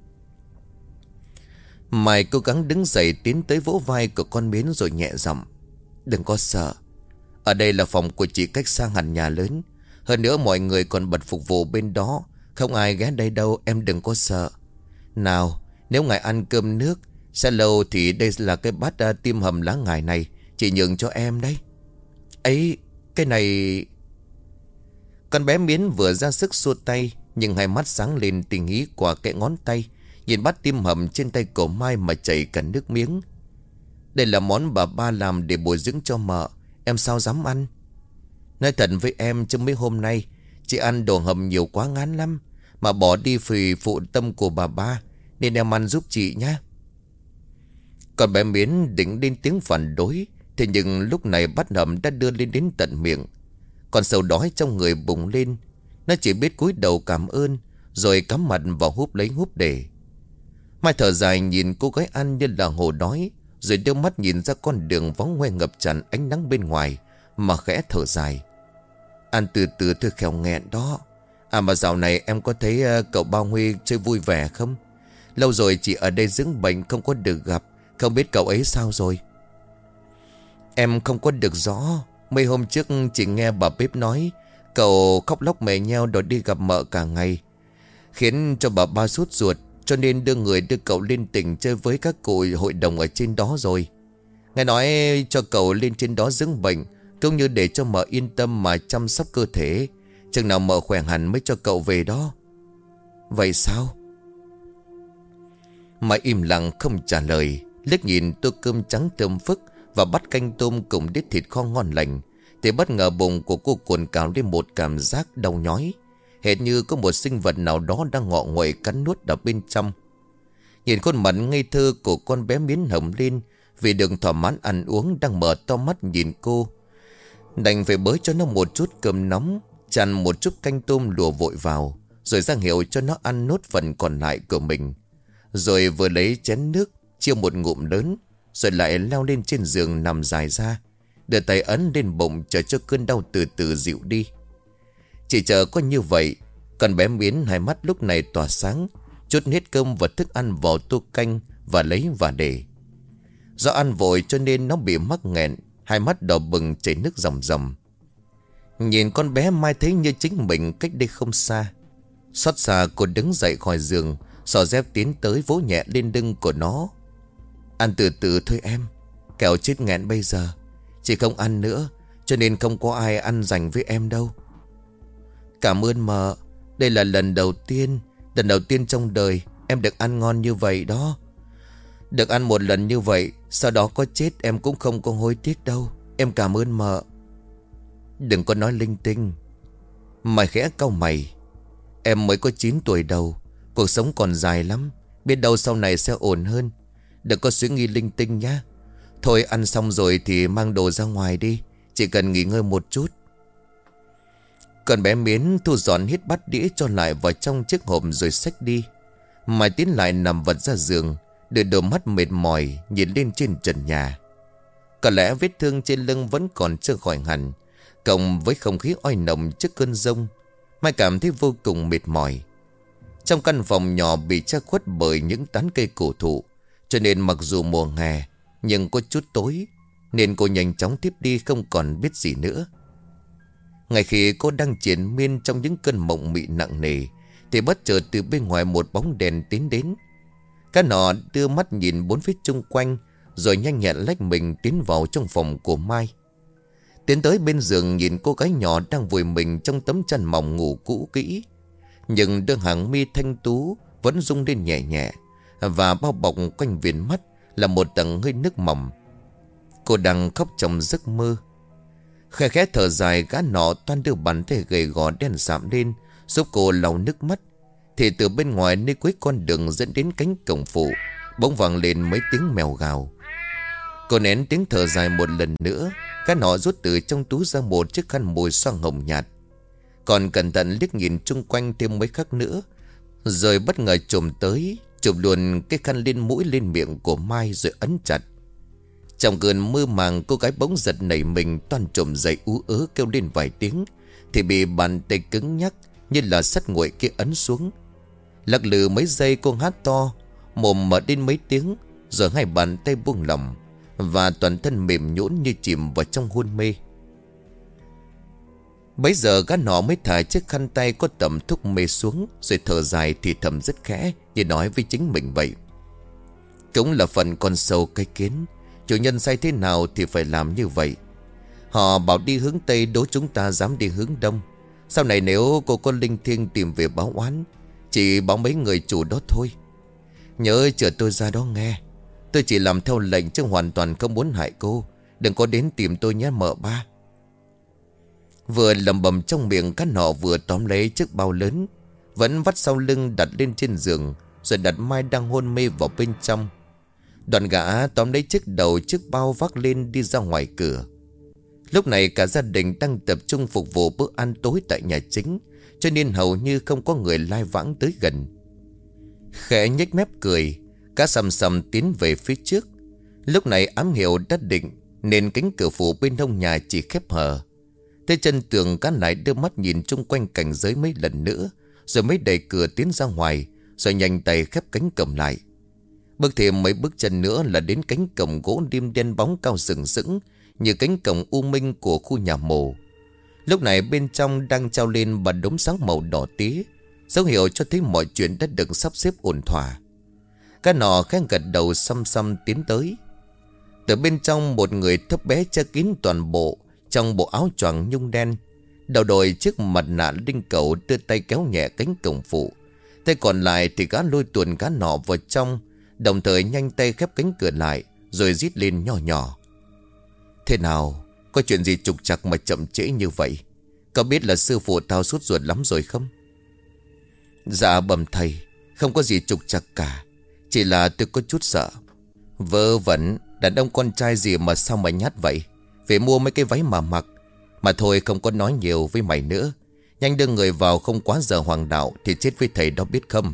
Mày cố gắng đứng dậy tiến tới vỗ vai của con Miến rồi nhẹ giọng. Đừng có sợ. Ở đây là phòng của chị cách xa hẳn nhà lớn. Hơn nữa mọi người còn bật phục vụ bên đó, không ai ghé đây đâu, em đừng có sợ. Nào, nếu ngài ăn cơm nước sẽ lâu thì đây là cái bát uh, tim hầm lá ngải này, chị nhường cho em đấy. Ấy, cái này... Con bé Miến vừa ra sức xua tay, nhưng hai mắt sáng lên tình ý qua cái ngón tay, nhìn bát tim hầm trên tay cổ Mai mà chảy cả nước miếng. Đây là món bà ba làm để bồi dưỡng cho mợ, em sao dám ăn. Nói thật với em chứ mấy hôm nay chị ăn đồ hầm nhiều quá ngán lắm, mà bỏ đi vì phụ tâm của bà ba, nên em ăn giúp chị nhé. Còn bé Miến định lên tiếng phản đối, thế nhưng lúc này bát hầm đã đưa lên đến tận miệng. Còn sầu đói trong người bùng lên, nó chỉ biết cúi đầu cảm ơn, rồi cắm mặt vào húp lấy húp để. Mai thở dài nhìn cô gái ăn như là hồ đói, rồi đưa mắt nhìn ra con đường vắng hoe ngập tràn ánh nắng bên ngoài, mà khẽ thở dài. Ăn từ từ thôi khéo nghẹn đó. À mà dạo này em có thấy uh, cậu Bao Huy chơi vui vẻ không? Lâu rồi chị ở đây dưỡng bệnh không có được gặp, không biết cậu ấy sao rồi. Em không có được rõ. Mấy hôm trước chị nghe bà bếp nói cậu khóc lóc mè nheo đòi đi gặp mợ cả ngày, khiến cho bà ba sốt ruột, cho nên đưa người đưa cậu lên tỉnh chơi với các cụ hội đồng ở trên đó rồi. Nghe nói cho cậu lên trên đó dưỡng bệnh, cũng như để cho mợ yên tâm mà chăm sóc cơ thể, chừng nào mợ khỏe hẳn mới cho cậu về đó. Vậy sao? Mà im lặng không trả lời, liếc nhìn tô cơm trắng thơm phức và bát canh tôm cùng đít thịt kho ngon lành, thì bất ngờ bụng của cô cuồn cào lên một cảm giác đau nhói, hệt như có một sinh vật nào đó đang ngọ nguậy cắn nuốt ở bên trong. Nhìn khuôn mặt ngây thơ của con bé Miến hồng lên vì được thỏa mãn ăn uống, đang mở to mắt nhìn cô, đành phải bới cho nó một chút cơm nóng, chàn một chút canh tôm lùa vội vào, rồi ra hiệu cho nó ăn nốt phần còn lại của mình. Rồi vừa lấy chén nước chia một ngụm lớn, rồi lại leo lên trên giường nằm dài ra, đưa tay ấn lên bụng chờ cho cơn đau từ từ dịu đi. Chỉ chờ có như vậy, con bé Miến hai mắt lúc này tỏa sáng, chút hết cơm và thức ăn vào tô canh và lấy và để. Do ăn vội cho nên nó bị mắc nghẹn, hai mắt đỏ bừng chảy nước ròng ròng. Nhìn con bé Mai thấy như chính mình cách đây không xa. Xót xa cô đứng dậy khỏi giường, xỏ dép tiến tới vỗ nhẹ lên lưng của nó. Ăn từ từ thôi em, kẻo chết nghẹn bây giờ. Chị không ăn nữa, cho nên không có ai ăn dành với em đâu. Cảm ơn mợ. Đây là lần đầu tiên, lần đầu tiên trong đời em được ăn ngon như vậy đó. Được ăn một lần như vậy, sau đó có chết em cũng không có hối tiếc đâu. Em cảm ơn mợ. Đừng có nói linh tinh. Mày khẽ cau mày. Em mới có chín tuổi đầu, cuộc sống còn dài lắm, biết đâu sau này sẽ ổn hơn. Đừng có suy nghĩ linh tinh nhá. Thôi ăn xong rồi thì mang đồ ra ngoài đi, chỉ cần nghỉ ngơi một chút. Còn bé Miến thu dọn hết bát đĩa cho lại vào trong chiếc hộp rồi xách đi. Mai tiến lại nằm vật ra giường, đưa đôi mắt mệt mỏi nhìn lên trên trần nhà. Có lẽ vết thương trên lưng vẫn còn chưa khỏi hẳn, cộng với không khí oi nồng trước cơn giông, Mai cảm thấy vô cùng mệt mỏi. Trong căn phòng nhỏ bị che khuất bởi những tán cây cổ thụ, cho nên mặc dù mùa hè nhưng có chút tối, nên cô nhanh chóng tiếp đi không còn biết gì nữa. Ngay khi cô đang triền miên trong những cơn mộng mị nặng nề, thì bất chợt từ bên ngoài một bóng đèn tiến đến. Cá nọ đưa mắt nhìn bốn phía chung quanh, rồi nhanh nhẹn lách mình tiến vào trong phòng của Mai. Tiến tới bên giường nhìn cô gái nhỏ đang vùi mình trong tấm chăn mỏng ngủ cũ kỹ. Nhưng đôi hàng mi thanh tú vẫn rung lên nhẹ nhẹ, và bao bọc quanh viền mắt là một tầng hơi nước mỏng. Cô đang khóc trong giấc mơ. Khẽ khẽ thở dài, gã nọ toan đưa bàn tay gầy gò đen sạm lên giúp cô lau nước mắt. Thì từ bên ngoài nơi cuối con đường dẫn đến cánh cổng phụ, bỗng vang lên mấy tiếng mèo gào. Cô nén tiếng thở dài một lần nữa. Gã nọ rút từ trong túi ra một chiếc khăn mùi xoang hồng nhạt, còn cẩn thận liếc nhìn chung quanh thêm mấy khắc nữa, rồi bất ngờ chồm tới, chụp luôn cái khăn lên mũi lên miệng của Mai rồi ấn chặt. Trong cơn mơ màng, cô gái bỗng giật nảy mình, toan trồm dậy ú ớ kêu lên vài tiếng, thì bị bàn tay cứng nhắc như là sắt nguội kia ấn xuống. Lắc lư mấy giây, cô hét to, mồm mở đến mấy tiếng, rồi hai bàn tay buông lỏng, và toàn thân mềm nhũn như chìm vào trong hôn mê. Bấy giờ gã nọ mới thả chiếc khăn tay có tẩm thuốc mê xuống, rồi thở dài thì thầm rất khẽ, như nói với chính mình vậy. Cũng là phần con sâu cái kiến, chủ nhân sai thế nào thì phải làm như vậy. Họ bảo đi hướng Tây, đố chúng ta dám đi hướng Đông. Sau này nếu cô có linh thiêng tìm về báo oán, chỉ báo mấy người chủ đó thôi. Nhớ chờ tôi ra đó nghe. Tôi chỉ làm theo lệnh chứ hoàn toàn không muốn hại cô. Đừng có đến tìm tôi nhé mợ ba. Vừa lầm bầm trong miệng, cá nọ vừa tóm lấy chiếc bao lớn, vẫn vắt sau lưng đặt lên trên giường, rồi đặt Mai đang hôn mê vào bên trong. Đoàn gã tóm lấy chiếc đầu chiếc bao vác lên đi ra ngoài cửa. Lúc này cả gia đình đang tập trung phục vụ bữa ăn tối tại nhà chính, cho nên hầu như không có người lai vãng tới gần. Khẽ nhếch mép cười, cá sầm sầm tiến về phía trước. Lúc này ám hiệu đã định, nên cánh cửa phụ bên hông nhà chỉ khép hờ. Tới chân tường, cá lại đưa mắt nhìn chung quanh cảnh giới mấy lần nữa, rồi mới đẩy cửa tiến ra ngoài, rồi nhanh tay khép cánh cổng lại. Bước thêm mấy bước chân nữa là đến cánh cổng gỗ lim đen bóng cao sừng sững như cánh cổng u minh của khu nhà mồ. Lúc này bên trong đang trao lên ba đốm sáng màu đỏ tía, dấu hiệu cho thấy mọi chuyện đã được sắp xếp ổn thỏa. Cá nọ khẽ gật đầu xăm xăm tiến tới. Từ bên trong một người thấp bé che kín toàn bộ trong bộ áo choàng nhung đen, đầu đội chiếc mặt nạ đinh cầu, đưa tay kéo nhẹ cánh cổng phụ. Tay còn lại thì gã lôi tuồn cá nọ vào trong, đồng thời nhanh tay khép cánh cửa lại, rồi rít lên nhỏ nhỏ. Thế nào? Có chuyện gì trục trặc mà chậm trễ như vậy? Có biết là sư phụ tao sốt ruột lắm rồi không? Dạ bẩm thầy, không có gì trục trặc cả, chỉ là tôi có chút sợ. Vớ vẩn, đàn ông con trai gì mà sao mà nhát vậy? Về mua mấy cái váy mà mặc. Mà thôi, không có nói nhiều với mày nữa. Nhanh đưa người vào, không quá giờ hoàng đạo thì chết với thầy đó biết không?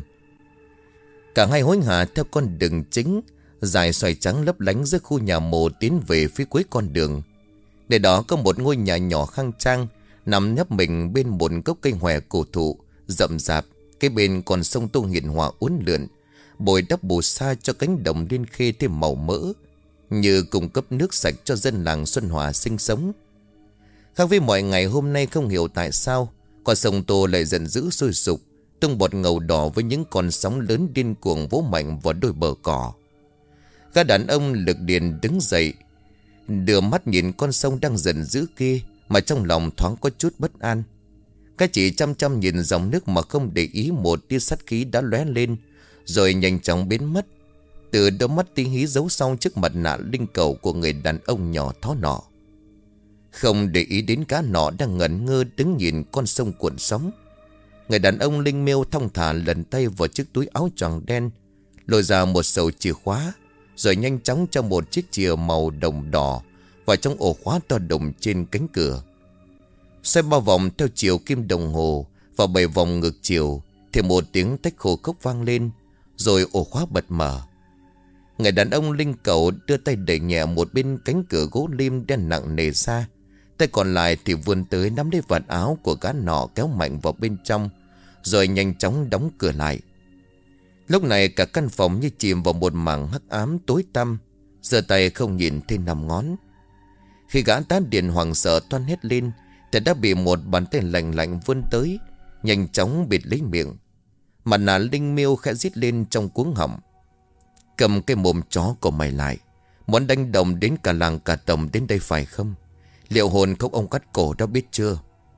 Cả hai hối hả theo con đường chính dài xoài trắng lấp lánh giữa khu nhà mồ tiến về phía cuối con đường. Nơi đó có một ngôi nhà nhỏ khang trang, nằm nhấp mình bên một gốc cây hòe cổ thụ rậm rạp. Cái bên còn sông Tô hiền hòa uốn lượn, bồi đắp bù sa cho cánh đồng liên khê thêm màu mỡ, như cung cấp nước sạch cho dân làng Xuân Hòa sinh sống. Khác với mọi ngày hôm nay, không hiểu tại sao con sông Tô lại giận dữ sôi sục, tung bọt ngầu đỏ với những con sóng lớn điên cuồng vỗ mạnh vào đôi bờ cỏ. Các đàn ông lực điền đứng dậy, đưa mắt nhìn con sông đang giận dữ kia, mà trong lòng thoáng có chút bất an. Các chị chăm chăm nhìn dòng nước mà không để ý một tia sát khí đã lóe lên, rồi nhanh chóng biến mất. Từ đôi mắt tí hí giấu sau trước mặt nạ linh cầu của người đàn ông nhỏ thó nọ. Không để ý đến cá nọ đang ngẩn ngơ đứng nhìn con sông cuộn sóng, người đàn ông linh miêu thong thả lần tay vào chiếc túi áo choàng đen, lôi ra một sầu chìa khóa, rồi nhanh chóng cho một chiếc chìa màu đồng đỏ vào trong ổ khóa to đùng trên cánh cửa. Xoay bao vòng theo chiều kim đồng hồ và bảy vòng ngược chiều, thì một tiếng tách khô khốc vang lên, rồi ổ khóa bật mở. Người đàn ông linh cầu đưa tay đẩy nhẹ một bên cánh cửa gỗ lim đen nặng nề ra, tay còn lại thì vươn tới nắm lấy vạt áo của gã nọ kéo mạnh vào bên trong, rồi nhanh chóng đóng cửa lại. Lúc này cả căn phòng như chìm vào một mảng hắc ám tối tăm, giơ tay không nhìn thấy năm ngón. Khi gã tá điền hoảng sợ toan hét lên, thì đã bị một bàn tay lạnh lạnh vươn tới, nhanh chóng bịt lấy miệng. Mặt nạ linh miêu khẽ rít lên trong cuống họng. Cầm cái mồm chó của mày lại. Muốn đánh đồng đến cả làng cả tổng đến đây phải không? Liệu hồn không ông cắt cổ đó biết chưa?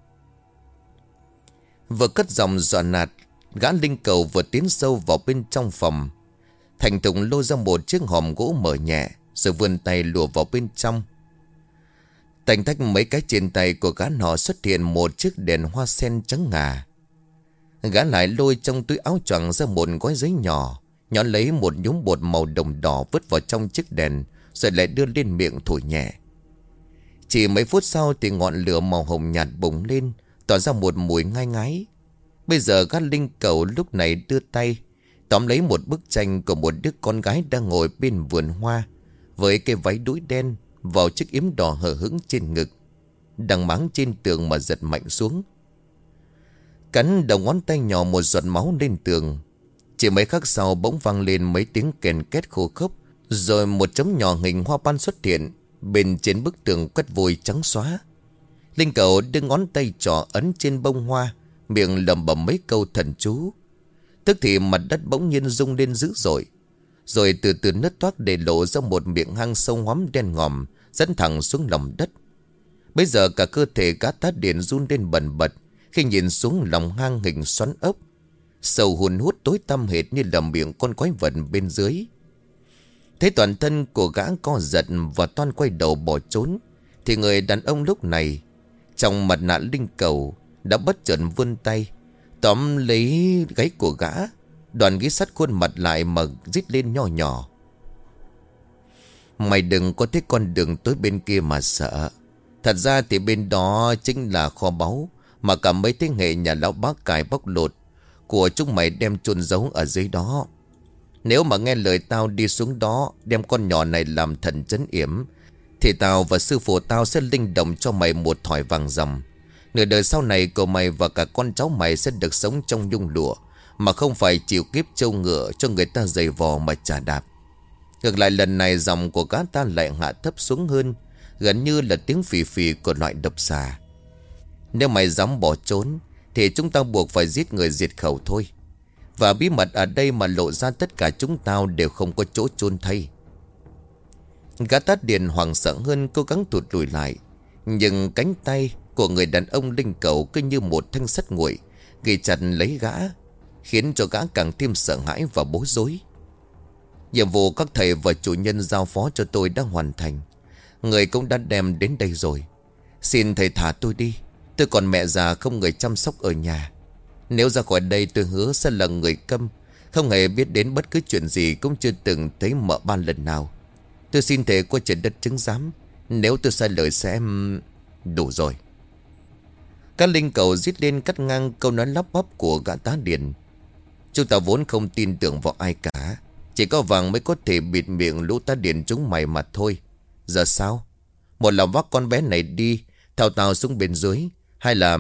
Vừa cất giọng dọa nạt, gã linh cầu vừa tiến sâu vào bên trong phòng. Thành Tùng lôi ra một chiếc hòm gỗ mở nhẹ, rồi vươn tay lùa vào bên trong. Tành tách mấy cái trên tay của gã nọ xuất hiện một chiếc đèn hoa sen trắng ngà. Gã lại lôi trong túi áo choàng ra một gói giấy nhỏ, nhón lấy một nhúm bột màu đồng đỏ vứt vào trong chiếc đèn, rồi lại đưa lên miệng thổi nhẹ. Chỉ mấy phút sau thì ngọn lửa màu hồng nhạt bùng lên, tỏa ra một mùi ngai ngái. Bây giờ gã linh cầu lúc này đưa tay tóm lấy một bức tranh của một đứa con gái đang ngồi bên vườn hoa, với cái váy đuôi đen vào chiếc yếm đỏ hở hững trên ngực, đang máng trên tường mà giật mạnh xuống. Cắn đầu ngón tay nhỏ một giọt máu lên tường. Chỉ mấy khắc sau bỗng vang lên mấy tiếng kèn két khô khốc, rồi một chấm nhỏ hình hoa ban xuất hiện bên trên bức tường quét vôi trắng xóa. Linh cầu đưa ngón tay trỏ ấn trên bông hoa, miệng lẩm bẩm mấy câu thần chú. Tức thì mặt đất bỗng nhiên rung lên dữ dội, rồi từ từ nứt toác để lộ ra một miệng hang sâu hoắm đen ngòm dẫn thẳng xuống lòng đất. Bây giờ cả cơ thể gã tá điền run lên bần bật khi nhìn xuống lòng hang hình xoắn ốc, sâu hun hút tối tăm hệt như là miệng con quái vật bên dưới. Thấy toàn thân của gã co giật và toan quay đầu bỏ trốn, thì người đàn ông lúc này trong mặt nạ linh cầu đã bất chợt vươn tay tóm lấy gáy của gã, đoàn ghi sắt khuôn mặt lại mà rít lên nho nhỏ: "Mày đừng có thấy con đường tối bên kia mà sợ. Thật ra thì bên đó chính là kho báu mà cả mấy thế hệ nhà lão bác cải bóc lột của chúng mày đem chôn giấu ở dưới đó. Nếu mà nghe lời tao đi xuống đó đem con nhỏ này làm thần trấn yểm, thì tao và sư phụ tao sẽ linh động cho mày một thỏi vàng ròng. Nửa đời sau này của mày và cả con cháu mày sẽ được sống trong nhung lụa, mà không phải chịu kiếp trâu ngựa cho người ta giày vò mà trả đạp." Ngược lại lần này giọng của gã ta lại hạ thấp xuống hơn, gần như là tiếng phì phì của loại độc xà: "Nếu mày dám bỏ trốn thì chúng tao buộc phải giết người diệt khẩu thôi. Và bí mật ở đây mà lộ ra, tất cả chúng tao đều không có chỗ chôn thây." Gã tát điền hoảng sợ hơn, cố gắng thụt lùi lại. Nhưng cánh tay của người đàn ông linh cầu cứ như một thanh sắt nguội ghi chặt lấy gã, khiến cho gã càng thêm sợ hãi và bối rối. "Nhiệm vụ các thầy và chủ nhân giao phó cho tôi đã hoàn thành. Người cũng đã đem đến đây rồi. Xin thầy thả tôi đi. Tôi còn mẹ già không người chăm sóc ở nhà. Nếu ra khỏi đây tôi hứa sẽ là người câm, không hề biết đến bất cứ chuyện gì, cũng chưa từng thấy mợ ba lần nào. Tôi xin thề qua trời đất chứng giám, nếu tôi sai lời sẽ..." "Đủ rồi." Các linh cầu rít lên cắt ngang câu nói lắp bắp của gã tá điền: "Chúng ta vốn không tin tưởng vào ai cả. Chỉ có vàng mới có thể bịt miệng lũ tá điền chúng mày mà thôi. Giờ sao? Một là vác con bé này đi theo tao xuống bên dưới, hay là..."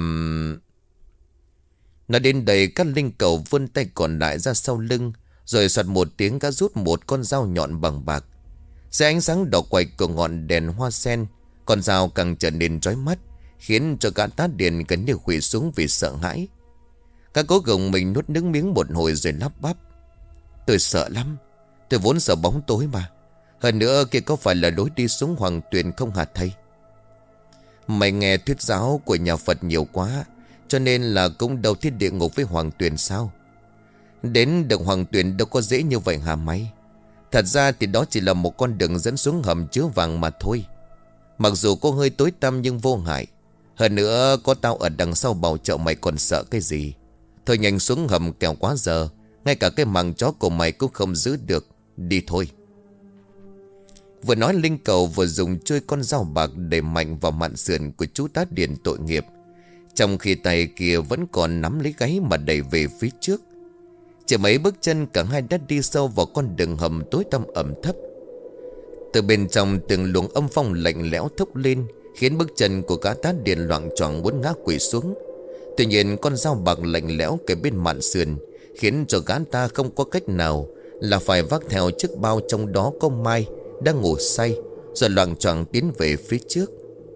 Nói đến đây các linh cầu vươn tay còn lại ra sau lưng, rồi soạt một tiếng gã rút một con dao nhọn bằng bạc. Dưới ánh sáng đỏ quạch của ngọn đèn hoa sen, con dao càng trở nên chói mắt, khiến cho gã tá điền gần như khuỵu xuống vì sợ hãi. Các cố gồng mình nuốt nước miếng một hồi rồi lắp bắp: "Tôi sợ lắm. Tôi vốn sợ bóng tối mà. Hơn nữa kia có phải là lối đi xuống Hoàng Tuyền không hả thầy?" "Mày nghe thuyết giáo của nhà Phật nhiều quá, cho nên là cũng đầu thiết địa ngục với Hoàng Tuyền sao? Đến được Hoàng Tuyền đâu có dễ như vậy hả mày? Thật ra thì đó chỉ là một con đường dẫn xuống hầm chứa vàng mà thôi. Mặc dù có hơi tối tăm nhưng vô hại. Hơn nữa có tao ở đằng sau bảo trợ, mày còn sợ cái gì? Thôi nhanh xuống hầm kẻo quá giờ, ngay cả cái màng chó của mày cũng không giữ được. Đi thôi." Vừa nói linh cầu vừa dùng trôi con dao bạc để mạnh vào mạn sườn của chú tá điền tội nghiệp, trong khi tay kia vẫn còn nắm lấy gáy mà đẩy về phía trước. Chỉ mấy bước chân cả hai đã đi sâu vào con đường hầm tối tăm ẩm thấp. Từ bên trong từng luồng âm phong lạnh lẽo thốc lên, khiến bước chân của gã tá điền loạng choạng muốn ngã quỵ xuống. Tuy nhiên con dao bạc lạnh lẽo kề bên mạn sườn khiến cho gã ta không có cách nào là phải vác theo chiếc bao trong đó có Mai đang ngủ say, rồi loạng choạng tiến về phía trước.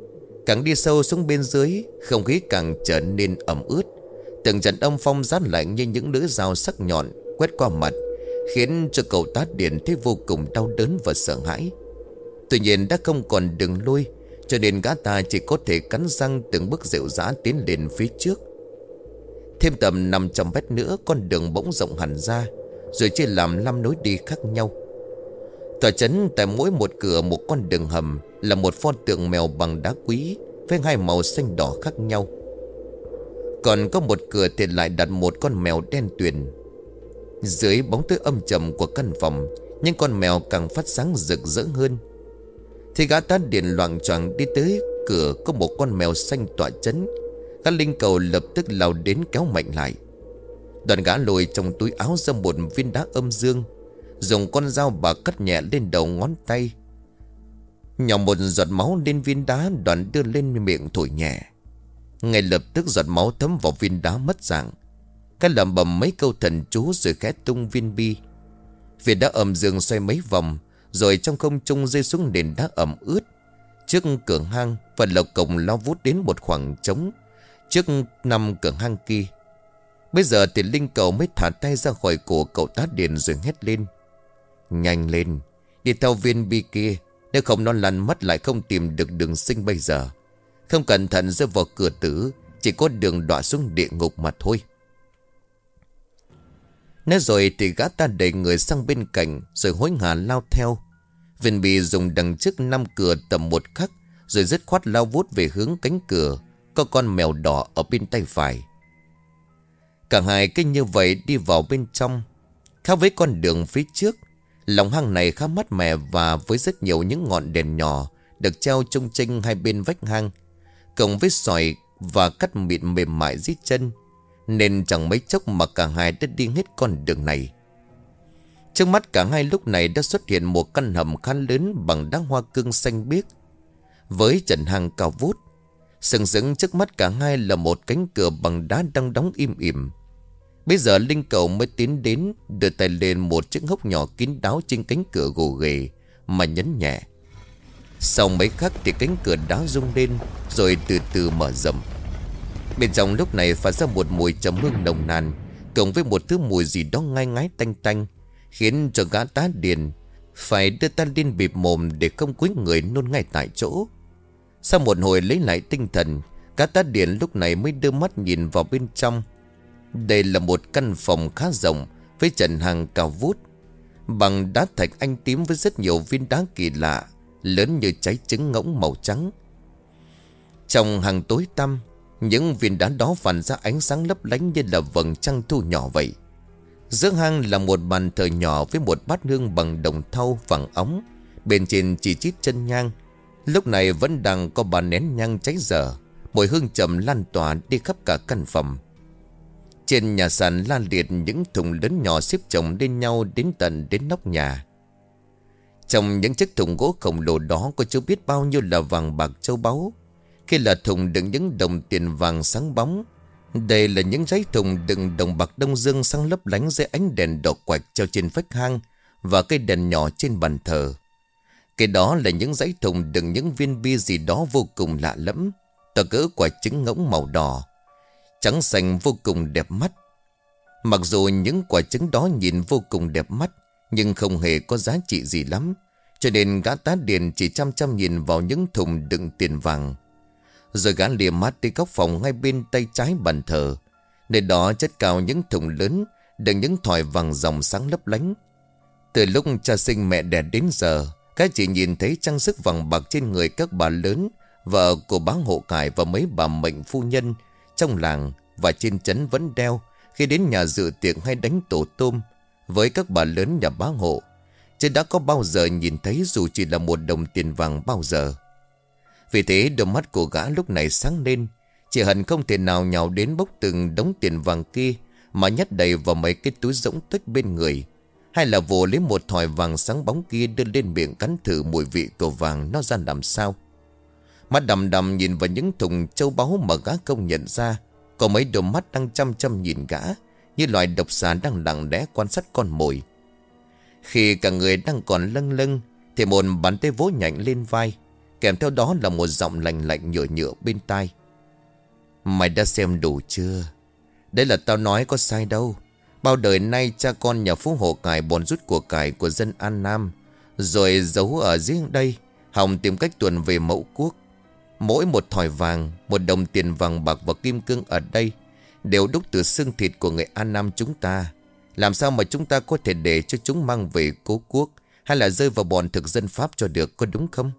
Càng đi sâu xuống bên dưới, không khí càng trở nên ẩm ướt. Từng trận âm phong rát lạnh như những lưỡi dao sắc nhọn quét qua mặt, khiến cho cậu tá điền thấy vô cùng đau đớn và sợ hãi. Tuy nhiên đã không còn đường lui, cho nên gã ta chỉ có thể cắn răng từng bước dịu dã tiến lên phía trước. Thêm tầm năm trăm mét nữa, con đường bỗng rộng hẳn ra, rồi chia làm năm lối đi khác nhau. Tòa trấn tại mỗi một cửa một con đường hầm là một pho tượng mèo bằng đá quý với hai màu xanh đỏ khác nhau. Còn có một cửa thì lại đặt một con mèo đen tuyền. Dưới bóng tối âm trầm của căn phòng, những con mèo càng phát sáng rực rỡ hơn. Thì gã tá điền loạng choạng đi tới cửa có một con mèo xanh tọa trấn. Gã linh cầu lập tức lao đến kéo mạnh lại. Đoàn gã lôi trong túi áo ra một viên đá âm dương, dùng con dao bạc cắt nhẹ lên đầu ngón tay, nhỏ một giọt máu lên viên đá. Đoàn đưa lên miệng thổi nhẹ. Ngay lập tức giọt máu thấm vào viên đá mất dạng. Cái lẩm bẩm mấy câu thần chú rồi khẽ tung viên bi. Viên đá âm dương xoay mấy vòng, rồi trong không trung rơi xuống nền đá ẩm ướt trước cửa hang, và lộc cổng lao vút đến một khoảng trống trước năm cửa hang kia. Bây giờ thì linh cầu mới thả tay ra khỏi cổ cậu tá điền rồi hét lên: "Nhanh lên, đi theo viên bi kia, nếu không nó lăn mất lại không tìm được đường sinh bây giờ. Không cẩn thận rơi vào cửa tử, chỉ có đường đọa xuống địa ngục mà thôi." Nói rồi thì gã ta đẩy người sang bên cạnh, rồi hối hả lao theo. Viên bi dùng đằng trước năm cửa tầm một khắc, rồi dứt khoát lao vút về hướng cánh cửa có con mèo đỏ ở bên tay phải. Cả hai cứ như vậy đi vào bên trong. Khác với con đường phía trước, lòng hang này khá mát mẻ và với rất nhiều những ngọn đèn nhỏ được treo chung chênh hai bên vách hang, cộng với sỏi và cắt mịn mềm mại dưới chân, nên chẳng mấy chốc mà cả hai đã đi hết con đường này. Trước mắt cả hai lúc này đã xuất hiện một căn hầm khá lớn bằng đá hoa cương xanh biếc, với trần hang cao vút. Sừng sững trước mắt cả hai là một cánh cửa bằng đá đang đóng im ỉm. Bây giờ linh cầu mới tiến đến, đưa tay lên một chiếc hốc nhỏ kín đáo trên cánh cửa gồ ghề mà nhấn nhẹ. Sau mấy khắc thì cánh cửa đá rung lên, rồi từ từ mở rộng. Bên trong lúc này phát ra một mùi trầm hương nồng nàn, cộng với một thứ mùi gì đó ngai ngái tanh tanh, khiến cho gã tá điền phải đưa tay lên bịt mồm để không cúi người nôn ngay tại chỗ. Sau một hồi lấy lại tinh thần, gã tá điền lúc này mới đưa mắt nhìn vào bên trong. Đây là một căn phòng khá rộng, với trần hàng cao vút bằng đá thạch anh tím, với rất nhiều viên đá kỳ lạ lớn như trái trứng ngỗng màu trắng. Trong hàng tối tăm, những viên đá đó phản ra ánh sáng lấp lánh như là vầng trăng thu nhỏ vậy. Giữa hang là một bàn thờ nhỏ với một bát hương bằng đồng thau vàng óng, bên trên chỉ chít chân nhang. Lúc này vẫn đang có bàn nén nhang cháy dở, mùi hương trầm lan tỏa đi khắp cả căn phòng. Trên nhà sàn la liệt những thùng lớn nhỏ xếp chồng lên nhau đến tận đến nóc nhà. Trong những chiếc thùng gỗ khổng lồ đó có chưa biết bao nhiêu là vàng bạc châu báu. Khi là thùng đựng những đồng tiền vàng sáng bóng. Đây là những giấy thùng đựng đồng bạc đông dương sáng lấp lánh dưới ánh đèn đỏ quạch treo trên vách hang và cây đèn nhỏ trên bàn thờ. Cái đó là những giấy thùng đựng những viên bi gì đó vô cùng lạ lẫm, tờ cỡ quả trứng ngỗng màu đỏ, trắng xanh vô cùng đẹp mắt. Mặc dù những quả trứng đó nhìn vô cùng đẹp mắt, nhưng không hề có giá trị gì lắm, cho nên gã tá điền chỉ chăm chăm nhìn vào những thùng đựng tiền vàng. Rồi gã lìa mắt đi góc phòng ngay bên tay trái bàn thờ, nơi đó chất cao những thùng lớn đựng những thỏi vàng ròng sáng lấp lánh. Từ lúc cha sinh mẹ đẻ đến giờ, các chỉ nhìn thấy trang sức vàng bạc trên người các bà lớn, vợ của bá hộ cải và mấy bà mệnh phu nhân trong làng và trên trấn vẫn đeo khi đến nhà dự tiệc hay đánh tổ tôm với các bà lớn nhà bá hộ, chứ đã có bao giờ nhìn thấy dù chỉ là một đồng tiền vàng bao giờ. Vì thế đôi mắt của gã lúc này sáng lên, chỉ hận không thể nào nhào đến bốc từng đống tiền vàng kia mà nhét đầy vào mấy cái túi rỗng tuếch bên người, hay là vồ lấy một thỏi vàng sáng bóng kia đưa lên miệng cắn thử mùi vị của vàng nó ra làm sao. Mắt đầm đầm nhìn vào những thùng châu báu mà gã không nhận ra có mấy đôi mắt đang chăm chăm nhìn gã, như loài độc xà đang lặng lẽ quan sát con mồi. Khi cả người đang còn lâng lâng thì một bàn tay vỗ nhạnh lên vai, Kèm theo đó là một giọng lạnh lạnh nhựa nhựa bên tai. Mày đã xem đủ chưa? Đấy là tao nói có sai đâu. Bao đời nay cha con nhà Phú Hộ Cải bòn rút của cải của dân An Nam, rồi giấu ở riêng đây, hòng tìm cách tuồn về Mẫu Quốc. Mỗi một thỏi vàng, một đồng tiền vàng bạc và kim cương ở đây đều đúc từ xương thịt của người An Nam chúng ta. Làm sao mà chúng ta có thể để cho chúng mang về cố quốc, hay là rơi vào bọn thực dân Pháp cho được, có đúng không?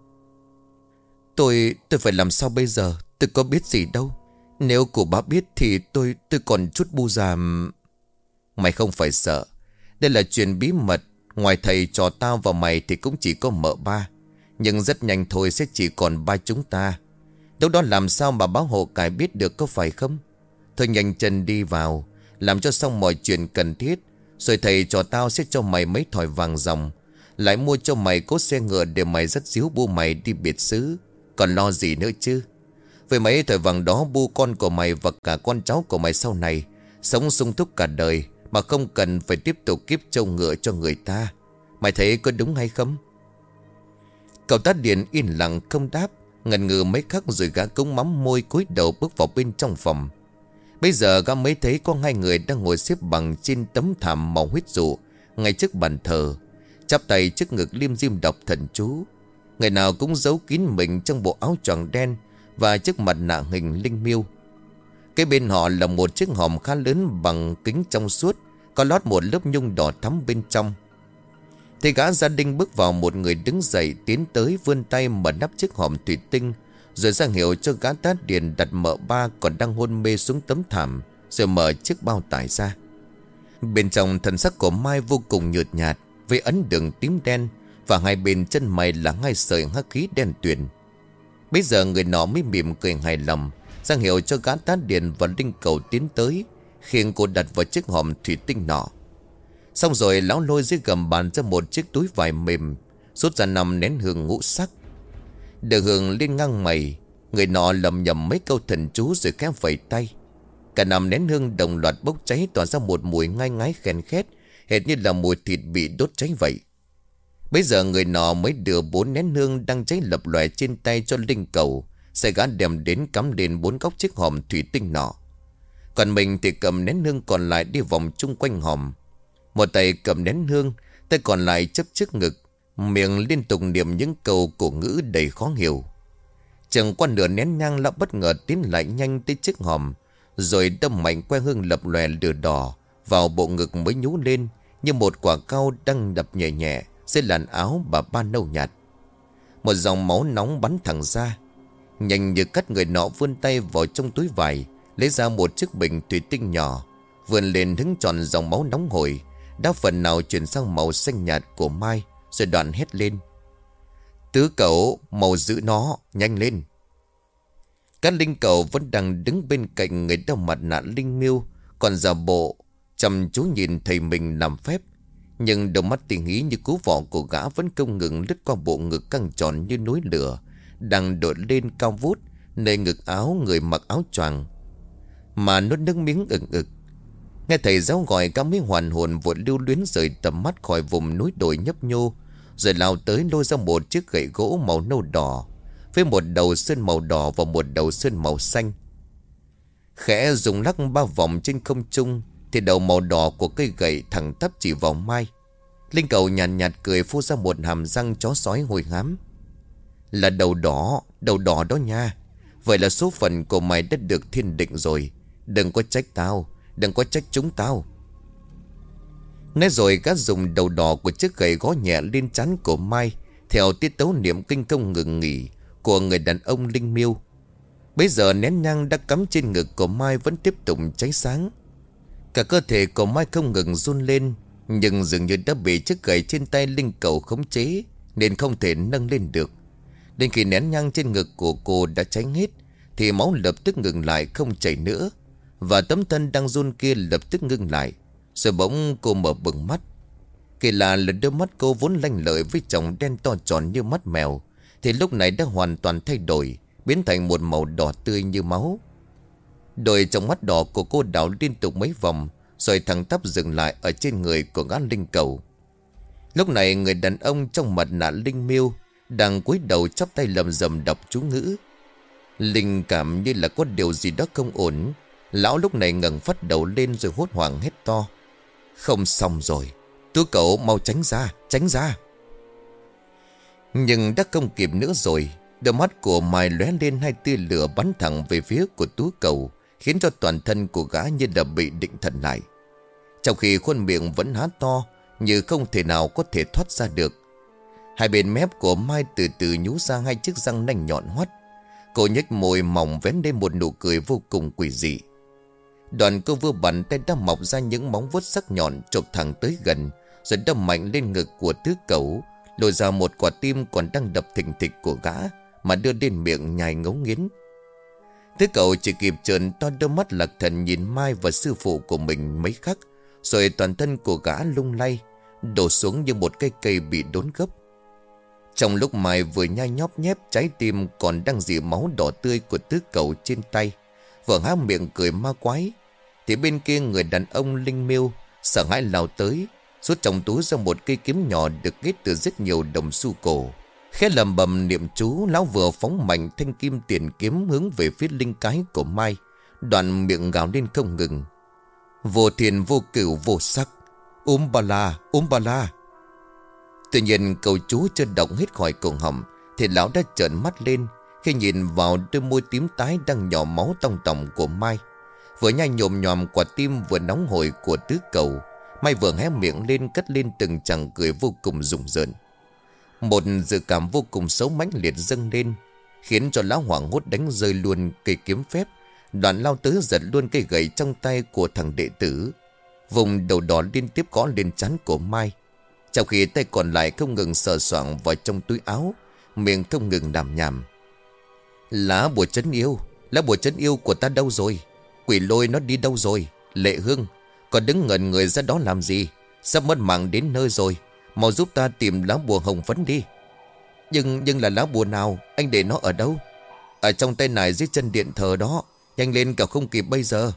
Tôi, tôi phải làm sao bây giờ? Tôi có biết gì đâu. Nếu cụ bá biết thì tôi, tôi còn chút bu già. Mày không phải sợ. Đây là chuyện bí mật. Ngoài thầy trò tao và mày thì cũng chỉ có mợ ba. Nhưng rất nhanh thôi sẽ chỉ còn ba chúng ta. Lúc đó làm sao mà báo Hộ Cải biết được, có phải không? Thôi nhanh chân đi vào, làm cho xong mọi chuyện cần thiết, rồi thầy trò tao sẽ cho mày mấy thỏi vàng ròng, lại mua cho mày cốt xe ngựa để mày dắt díu bu mày đi biệt xứ. Còn lo gì nữa chứ? Với mấy thỏi vàng đó, bu con của mày và cả con cháu của mày sau này sống sung túc cả đời, mà không cần phải tiếp tục kiếp trâu ngựa cho người ta. Mày thấy có đúng hay không? Cậu Tát Điền yên lặng không đáp. Ngần ngừ mấy khắc rồi gã cống mắm môi cúi đầu bước vào bên trong phòng. Bây giờ gã mới thấy có hai người đang ngồi xếp bằng trên tấm thảm màu huyết dụ ngay trước bàn thờ, chắp tay trước ngực liêm diêm đọc thần chú. Người nào cũng giấu kín mình trong bộ áo choàng đen và chiếc mặt nạ hình linh miêu. Cái bên họ là một chiếc hòm khá lớn bằng kính trong suốt, có lót một lớp nhung đỏ thắm bên trong. Thì gã gia đình bước vào, một người đứng dậy tiến tới vươn tay mở nắp chiếc hòm thủy tinh, rồi ra hiệu cho gã Tát Điền đặt mợ ba còn đang hôn mê xuống tấm thảm, rồi mở chiếc bao tải ra. Bên trong thần sắc của Mai vô cùng nhợt nhạt, với ấn đường tím đen, và hai bên chân mày là hai sợi hắc khí đen tuyền. Bây giờ người nọ mới mỉm cười hài lòng, ra hiệu cho gã Tát Điền và linh cầu tiến tới, khiêng cô đặt vào chiếc hòm thủy tinh nọ. Xong rồi lão lôi dưới gầm bàn ra một chiếc túi vải mềm, rút ra năm nén hương ngũ sắc. Được hương lên ngang mày, người nọ lầm nhầm mấy câu thần chú rồi khẽ vẫy tay. Cả năm nén hương đồng loạt bốc cháy, tỏa ra một mùi ngai ngái khen khét, hệt như là mùi thịt bị đốt cháy vậy. Bây giờ người nọ mới đưa bốn nén hương đang cháy lập lòe trên tay cho linh cầu, sẽ gã đem đến cắm lên bốn góc chiếc hòm thủy tinh nọ. Còn mình thì cầm nén hương còn lại đi vòng chung quanh hòm. Một tay cầm nén hương, tay còn lại chấp trước ngực, miệng liên tục niệm những câu cổ ngữ đầy khó hiểu. Chẳng qua nửa nén nhang, lão bất ngờ tiến lại nhanh tới chiếc hòm, rồi đâm mạnh que hương lập lòe lửa đỏ vào bộ ngực mới nhú lên như một quả cau đang đập nhẹ nhẹ dưới làn áo bà ba nâu nhạt. Một dòng máu nóng bắn thẳng ra. Nhanh như cắt, người nọ vươn tay vào trong túi vải, lấy ra một chiếc bình thủy tinh nhỏ, vươn lên hứng tròn dòng máu nóng hổi, đã phần nào chuyển sang màu xanh nhạt của Mai, rồi đoạn hét lên: Tứ cậu, mau giữ nó, nhanh lên. Các linh cầu vẫn đang đứng bên cạnh người đeo mặt nạ linh miêu, còn giả bộ chăm chú nhìn thầy mình làm phép. Nhưng đôi mắt tình ý như cú vọ của gã vẫn không ngừng lướt qua bộ ngực căng tròn như núi lửa, đang đội lên cao vút nơi ngực áo người mặc áo choàng, mà nuốt nước miếng ừng ực. Nghe thầy giáo gọi, gã mới hoàn hồn, vội lưu luyến rời tầm mắt khỏi vùng núi đồi nhấp nhô, rồi lao tới lôi ra một chiếc gậy gỗ màu nâu đỏ, với một đầu sơn màu đỏ và một đầu sơn màu xanh. Khẽ dùng lắc ba vòng trên không trung, thì đầu màu đỏ của cây gậy thẳng tắp chỉ vào Mai. Linh cầu nhàn nhạt, nhạt cười, phun ra một hàm răng chó sói hôi hám: Là đầu đỏ, đầu đỏ đó nha. Vậy là số phận của mày đã được thiên định rồi. Đừng có trách tao, đừng có trách chúng tao. Nói rồi gã dùng đầu đỏ của chiếc gậy gõ nhẹ lên trán của Mai, theo tiết tấu niệm kinh công ngừng nghỉ của người đàn ông linh miêu. Bây giờ nén nhang đã cắm trên ngực của Mai vẫn tiếp tục cháy sáng. Cả cơ thể của Mai không ngừng run lên, nhưng dường như đã bị chiếc gậy trên tay linh cầu khống chế, nên không thể nâng lên được. Đến khi nén nhang trên ngực của cô đã cháy hết, thì máu lập tức ngừng lại, không chảy nữa, và tấm thân đang run kia lập tức ngưng lại. Rồi bỗng cô mở bừng mắt. Kỳ lạ là đôi mắt cô vốn lanh lợi với tròng đen to tròn như mắt mèo, thì lúc này đã hoàn toàn thay đổi, biến thành một màu đỏ tươi như máu. Đôi trong mắt đỏ của cô đảo liên tục mấy vòng, rồi thẳng tắp dừng lại ở trên người của gã linh cầu. Lúc này người đàn ông trong mặt nạ linh miêu đang cúi đầu chắp tay lầm rầm đọc chú ngữ. Linh cảm như là có điều gì đó không ổn. Lão lúc này ngẩng phát đầu lên rồi hốt hoảng hét to: "Không xong rồi, Tú cậu mau tránh ra, tránh ra!" Nhưng đã không kịp nữa rồi. Đôi mắt của Mai lóe lên hai tia lửa bắn thẳng về phía của Tú cậu, khiến cho toàn thân của gã như là bị định thần lại. Trong khi khuôn miệng vẫn há to, như không thể nào có thể thoát ra được. Hai bên mép của Mai từ từ nhú ra hai chiếc răng nanh nhọn hoắt. Cô nhếch môi mỏng vén lên một nụ cười vô cùng quỷ dị. Đoàn cô vừa bàn tay đã mọc ra những móng vuốt sắc nhọn chộp thẳng tới gần, rồi đâm mạnh lên ngực của Tứ Cẩu, lôi ra một quả tim còn đang đập thình thịch của gã, mà đưa lên miệng nhai ngấu nghiến. Tứ Cẩu chỉ kịp trợn to đôi mắt lạc thần nhìn Mai và sư phụ của mình mấy khắc, rồi toàn thân của gã lung lay, đổ xuống như một cây cây bị đốn gấp. Trong lúc Mai vừa nhai nhóp nhép, trái tim còn đang dì máu đỏ tươi của Tứ Cẩu trên tay, vừa há miệng cười ma quái, thì bên kia người đàn ông Linh Miêu sợ hãi lao tới, rút trong túi ra một cây kiếm nhỏ được ghét từ rất nhiều đồng xu cổ. Khẽ lầm bầm niệm chú, lão vừa phóng mạnh thanh kim tiền kiếm hướng về phía linh cái của Mai, đoạn miệng gào lên không ngừng: "Vô thiền vô cửu vô sắc, Úm ba la, úm ba la." Tuy nhiên câu chú chưa đọc hết khỏi cổ họng thì lão đã trợn mắt lên khi nhìn vào đôi môi tím tái đang nhỏ máu tong tòng của Mai. Vừa nhai nhồm nhòm quả tim vừa nóng hổi của Tứ Cẩu, Mai vừa hé miệng lên cất lên từng chàng cười vô cùng rùng rợn. Một dự cảm vô cùng xấu mãnh liệt dâng lên, khiến cho lão hoảng hốt đánh rơi luôn cây kiếm phép, đoạn lao tới giật luôn cây gậy trong tay của thằng đệ tử, vùng đầu đỏ liên tiếp gõ lên trán của Mai, trong khi tay còn lại không ngừng sờ soạng vào trong túi áo, miệng không ngừng đàm nhảm: "Lá bùa trấn yêu, lá bùa trấn yêu của ta đâu rồi? Quỷ lôi nó đi đâu rồi? Lệ Hương, còn đứng ngẩn người ra đó làm gì? Sắp mất mạng đến nơi rồi, mau giúp ta tìm lá bùa hồng phấn đi." Nhưng nhưng là lá bùa nào? Anh để nó ở đâu?" "Ở trong tay này dưới chân điện thờ đó, nhanh lên cả không kịp bây giờ."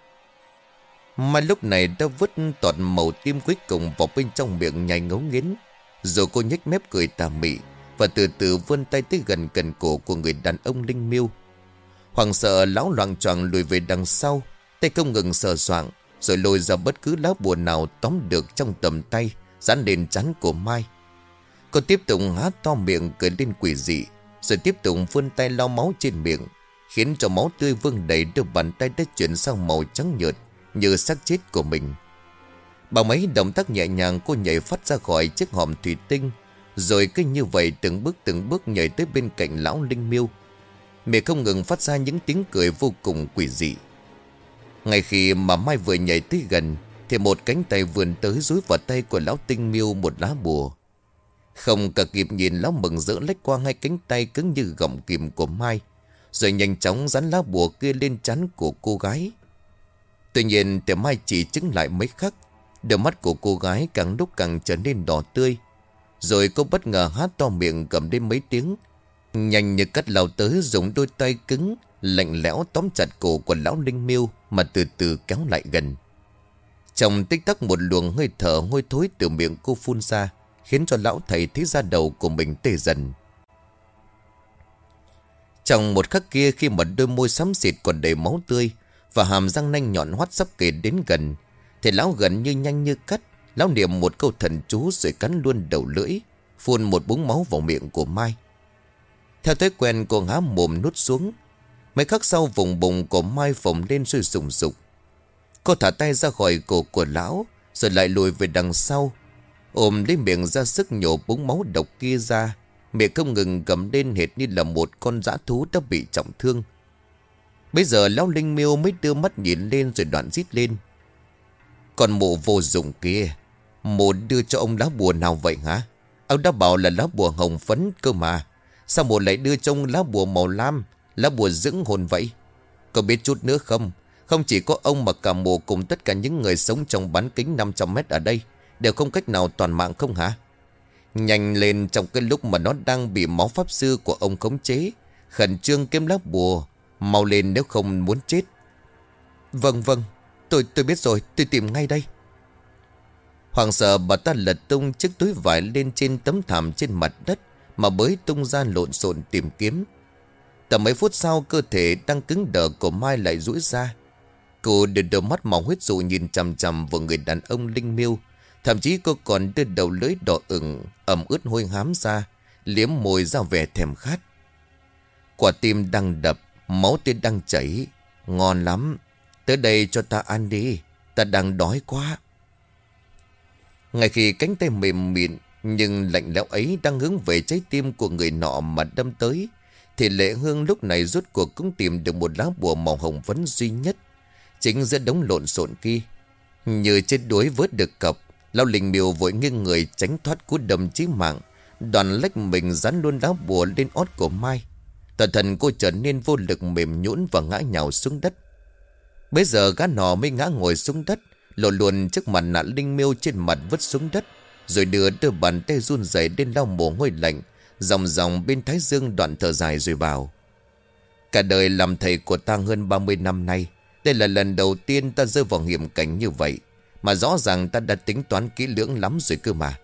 Mai lúc này đã vứt tọt màu tim cuối cùng vào bên trong miệng nhai ngấu nghiến, rồi cô nhếch mép cười tà mị và từ từ vươn tay tới gần cần cổ của người đàn ông Linh Miêu. Hoàng sợ lão loạng choạng lùi về đằng sau, tay không ngừng sờ soạng, rồi lôi ra bất cứ lá bùa nào tóm được trong tầm tay, dán lên trán của Mai. Cô tiếp tục há to miệng cười lên quỷ dị, rồi tiếp tục vươn tay lau máu trên miệng, khiến cho máu tươi vương đầy đôi bàn tay đã chuyển sang màu trắng nhợt như xác chết của mình. Bằng mấy động tác nhẹ nhàng, cô nhảy phát ra khỏi chiếc hòm thủy tinh, rồi cứ như vậy từng bước từng bước nhảy tới bên cạnh lão Linh Miêu, miệng không ngừng phát ra những tiếng cười vô cùng quỷ dị. Ngay khi mà Mai vừa nhảy tới gần thì một cánh tay vươn tới dúi vào tay của lão Tinh Miêu một lá bùa. Không cả kịp nhìn, lão mừng rỡ lách qua hai cánh tay cứng như gọng kìm của Mai, rồi nhanh chóng dán lá bùa kia lên trán của cô gái. Tuy nhiên thì Mai chỉ chứng lại mấy khắc, đôi mắt của cô gái càng lúc càng trở nên đỏ tươi, rồi cô bất ngờ há to miệng cầm đến mấy tiếng, nhanh như cắt lao tới, dùng đôi tay cứng lạnh lẽo tóm chặt cổ của lão Linh Miêu mà từ từ kéo lại gần. Trong tích tắc một luồng hơi thở hôi thối từ miệng cô phun ra, khiến cho lão thầy thấy da đầu của mình tê dần. Trong một khắc kia, khi mà đôi môi xám xịt còn đầy máu tươi và hàm răng nanh nhọn hoắt sắp kề đến gần, thì lão gần như nhanh như cắt, lão niệm một câu thần chú rồi cắn luôn đầu lưỡi, phun một búng máu vào miệng của Mai. Theo thói quen, cô há mồm nuốt xuống. Mấy khắc sau, vùng bụng của Mai phồng lên rồi sùng sục. Cô thả tay ra khỏi cổ của lão, rồi lại lùi về đằng sau, ôm lấy miệng ra sức nhổ búng máu độc kia ra, miệng không ngừng gầm lên hệt như là một con dã thú đã bị trọng thương. Bây giờ lão Linh Miêu mới đưa mắt nhìn lên rồi đoạn rít lên: "Con mụ vô dụng kia, mụ đưa cho ông lá bùa nào vậy hả? Ông đã bảo là lá bùa hồng phấn cơ mà, sao mụ lại đưa cho ông lá bùa màu lam, lá bùa dưỡng hồn vậy? Có biết chút nữa không, không chỉ có ông mà cả mụ cùng tất cả những người sống trong bán kính năm trăm mét ở đây đều không cách nào toàn mạng không hả? Nhanh lên, trong cái lúc mà nó đang bị máu pháp sư của ông khống chế, khẩn trương kiếm lá bùa, mau lên nếu không muốn chết." "Vâng vâng, tôi tôi biết rồi, tôi tìm ngay đây." Hoàng sợ bà ta lật tung chiếc túi vải lên trên tấm thảm trên mặt đất mà bới tung ra lộn xộn tìm kiếm. Tầm mấy phút sau, cơ thể đang cứng đờ của Mai lại duỗi ra. Cô đưa đôi mắt màu huyết dụ nhìn chằm chằm vào người đàn ông linh miêu. Thậm chí cô còn đưa đầu lưỡi đỏ ửng ẩm ướt hôi hám ra, liếm môi ra vẻ thèm khát. Quả tim đang đập, máu tươi đang chảy. Ngon lắm, tới đây cho ta ăn đi, ta đang đói quá. Ngay khi cánh tay mềm mịn nhưng lạnh lẽo ấy đang hướng về trái tim của người nọ mà đâm tới, thì Lệ Hương lúc này rốt cuộc cũng tìm được một lá bùa màu hồng phấn duy nhất chính giữa đống lộn xộn kia. Như chết đuối vớt được cọc, lão linh miêu vội nghiêng người tránh thoát cú đâm chí mạng, đoàn lách mình dán luôn lá bùa lên ót của Mai. Toàn thân cô trở nên vô lực mềm nhũn và ngã nhào xuống đất. Bây giờ gã nọ mới ngã ngồi xuống đất, lộ luôn chiếc mặt nạ linh miêu trên mặt vứt xuống đất, rồi đưa đôi bàn tay run rẩy lên lau mồ hôi lạnh dòng dòng bên thái dương, đoạn thở dài rồi bảo: cả đời làm thầy của ta hơn ba mươi năm nay, đây là lần đầu tiên ta rơi vào hiểm cảnh như vậy, mà rõ ràng ta đã tính toán kỹ lưỡng lắm rồi cơ mà.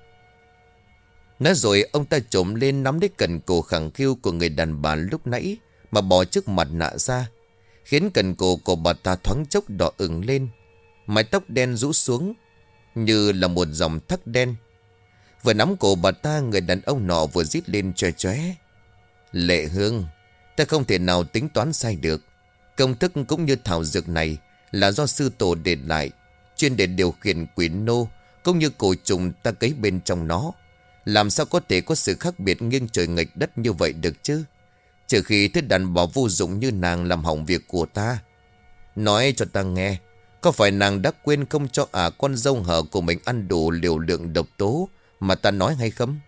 Nói rồi ông ta trồm lên nắm lấy cần cổ khẳng khiu của người đàn bà lúc nãy mà bỏ chiếc mặt nạ ra, khiến cần cổ của bà ta thoáng chốc đỏ ửng lên. Mái tóc đen rũ xuống như là một dòng thác đen. Vừa nắm cổ bà ta, người đàn ông nọ vừa rít lên choe choé: Lệ Hương, ta không thể nào tính toán sai được. Công thức cũng như thảo dược này là do sư tổ để lại, chuyên để điều khiển quỷ nô cũng như cổ trùng ta cấy bên trong nó. Làm sao có thể có sự khác biệt nghiêng trời nghịch đất như vậy được chứ? Trừ khi thứ đàn bà vô dụng như nàng làm hỏng việc của ta. Nói cho ta nghe, có phải nàng đã quên không cho ả con dâu hở của mình ăn đủ liều lượng độc tố mà ta nói hay không?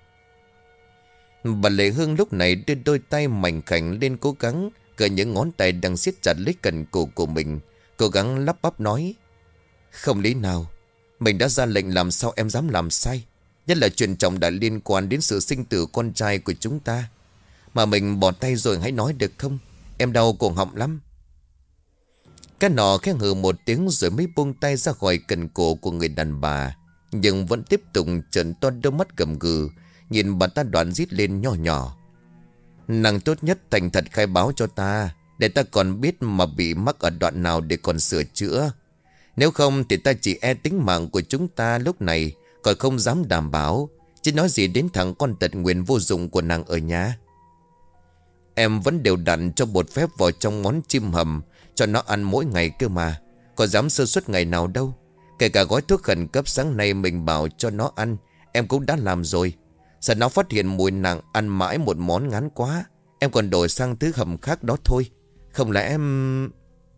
Bà Lệ Hương lúc này đưa đôi tay mảnh khảnh lên, cố gắng cởi những ngón tay đang siết chặt lấy cần cổ của mình, cố gắng lắp bắp nói: không lý nào, mình đã ra lệnh làm sao em dám làm sai, nhất là chuyện trọng đại liên quan đến sự sinh tử con trai của chúng ta. Mà mình bỏ tay rồi, hãy nói được không? Em đau cổ họng lắm. Cái nọ khẽ hừ một tiếng rồi mới buông tay ra khỏi cần cổ của người đàn bà, nhưng vẫn tiếp tục trợn to đôi mắt gầm gừ nhìn bà ta, đoạn rít lên nhỏ nhỏ: nàng tốt nhất thành thật khai báo cho ta, để ta còn biết mà bị mắc ở đoạn nào để còn sửa chữa. Nếu không thì ta chỉ e tính mạng của chúng ta lúc này còn không dám đảm bảo, chứ nói gì đến thằng con tật nguyền vô dụng của nàng ở nhà. Em vẫn đều đặn cho bột phép vào trong món chim hầm cho nó ăn mỗi ngày cơ mà, có dám sơ suất ngày nào đâu. Kể cả gói thuốc khẩn cấp sáng nay mình bảo cho nó ăn, em cũng đã làm rồi. Sợ nó phát hiện mùi nặng, ăn mãi một món ngán quá, em còn đổi sang thứ hầm khác đó thôi. Không lẽ em...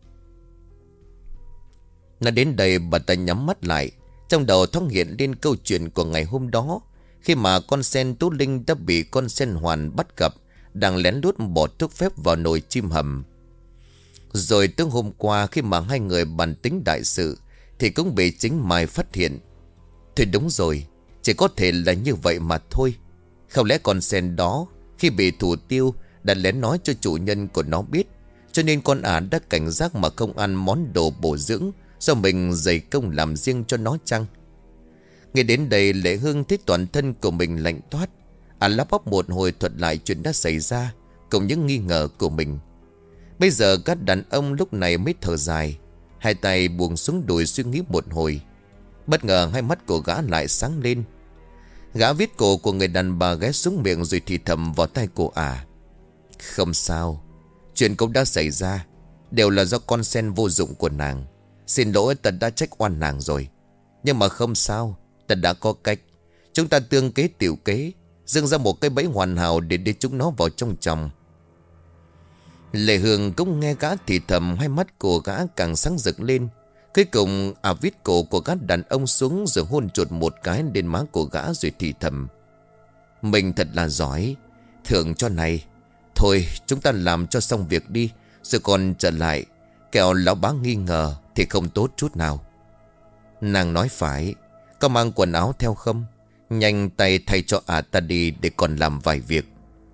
Nói đến đây bà ta nhắm mắt lại, trong đầu thoáng hiện lên câu chuyện của ngày hôm đó, khi mà con sen Tú Linh đã bị con sen Hoàn bắt gặp đang lén lút bỏ thuốc phép vào nồi chim hầm. Rồi tối hôm qua khi mà hai người bàn tính đại sự thì cũng bị chính Mai phát hiện. Thôi đúng rồi, chỉ có thể là như vậy mà thôi. Không lẽ con sen đó khi bị thủ tiêu đã lén nói cho chủ nhân của nó biết, cho nên con ả đã cảnh giác mà không ăn món đồ bổ dưỡng do mình dày công làm riêng cho nó chăng? Nghe đến đây, Lệ Hương thấy toàn thân của mình lạnh toát. Ả lắp bắp một hồi thuật lại chuyện đã xảy ra cùng những nghi ngờ của mình. Bây giờ các đàn ông lúc này mới thở dài, hai tay buông xuống đùi suy nghĩ một hồi. Bất ngờ hai mắt của gã lại sáng lên. Gã viết cổ của người đàn bà ghé xuống miệng rồi thì thầm vào tai của ả: không sao, chuyện cũng đã xảy ra, đều là do con sen vô dụng của nàng. Xin lỗi, ta đã trách oan nàng rồi. Nhưng mà không sao, ta đã có cách. Chúng ta tương kế tiểu kế, dựng ra một cái bẫy hoàn hảo để đưa chúng nó vào trong chồng. Lệ Hương cũng nghe gã thì thầm, hai mắt của gã càng sáng rực lên. Cuối cùng ả viết cổ của gã đàn ông xuống rồi hôn chuột một cái lên má của gã rồi thì thầm: mình thật là giỏi, thưởng cho này. Thôi chúng ta làm cho xong việc đi, rồi còn trở lại, kẻo lão bá nghi ngờ thì không tốt chút nào. Nàng nói phải, có mang quần áo theo không? Nhanh tay thay cho ả ta đi để còn làm vài việc.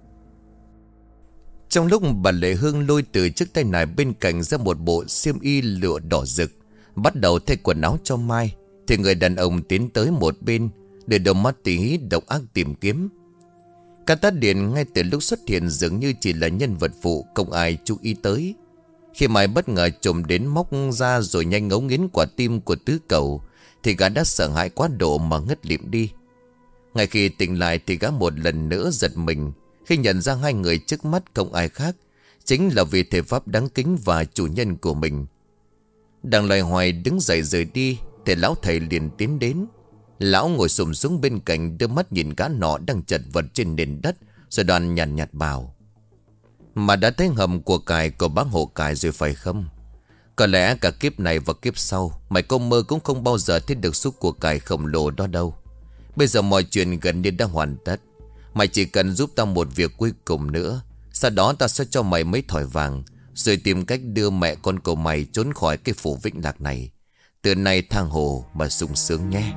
Trong lúc bà Lệ Hương lôi từ chiếc tay này bên cạnh ra một bộ xiêm y lụa đỏ rực, bắt đầu thay quần áo cho Mai, thì người đàn ông tiến tới một bên để đầu mắt tí độc ác tìm kiếm. Cả tá điền ngay từ lúc xuất hiện dường như chỉ là nhân vật phụ, không ai chú ý tới. Khi Mai bất ngờ trồm đến móc ra rồi nhanh ngấu nghiến quả tim của tứ cậu, thì gã đã sợ hãi quá độ mà ngất lịm đi. Ngay khi tỉnh lại thì gã một lần nữa giật mình khi nhận ra hai người trước mắt không ai khác, chính là vị thầy pháp đáng kính và chủ nhân của mình. Đang loay hoay đứng dậy rời đi thì lão thầy liền tiến đến. Lão ngồi xổm xuống bên cạnh, đưa mắt nhìn gã nọ đang chật vật trên nền đất, rồi đoàn nhàn nhạt, nhạt bảo: Mà đã thấy hầm của cải của bác hộ cải rồi phải không? Có lẽ cả kiếp này và kiếp sau mày công mơ cũng không bao giờ thấy được số của cải khổng lồ đó đâu. Bây giờ mọi chuyện gần như đã hoàn tất. Mày chỉ cần giúp tao một việc cuối cùng nữa. Sau đó tao sẽ cho mày mấy thỏi vàng, rồi tìm cách đưa mẹ con của mày trốn khỏi cái phủ Vĩnh Lạc này. Từ nay thang hồ mà sung sướng nhé.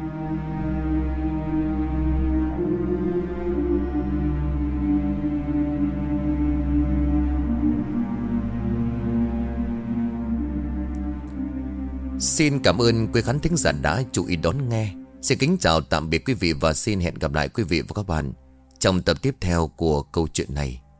Xin cảm ơn quý khán thính giả đã chú ý đón nghe. Xin kính chào tạm biệt quý vị và xin hẹn gặp lại quý vị và các bạn trong tập tiếp theo của câu chuyện này.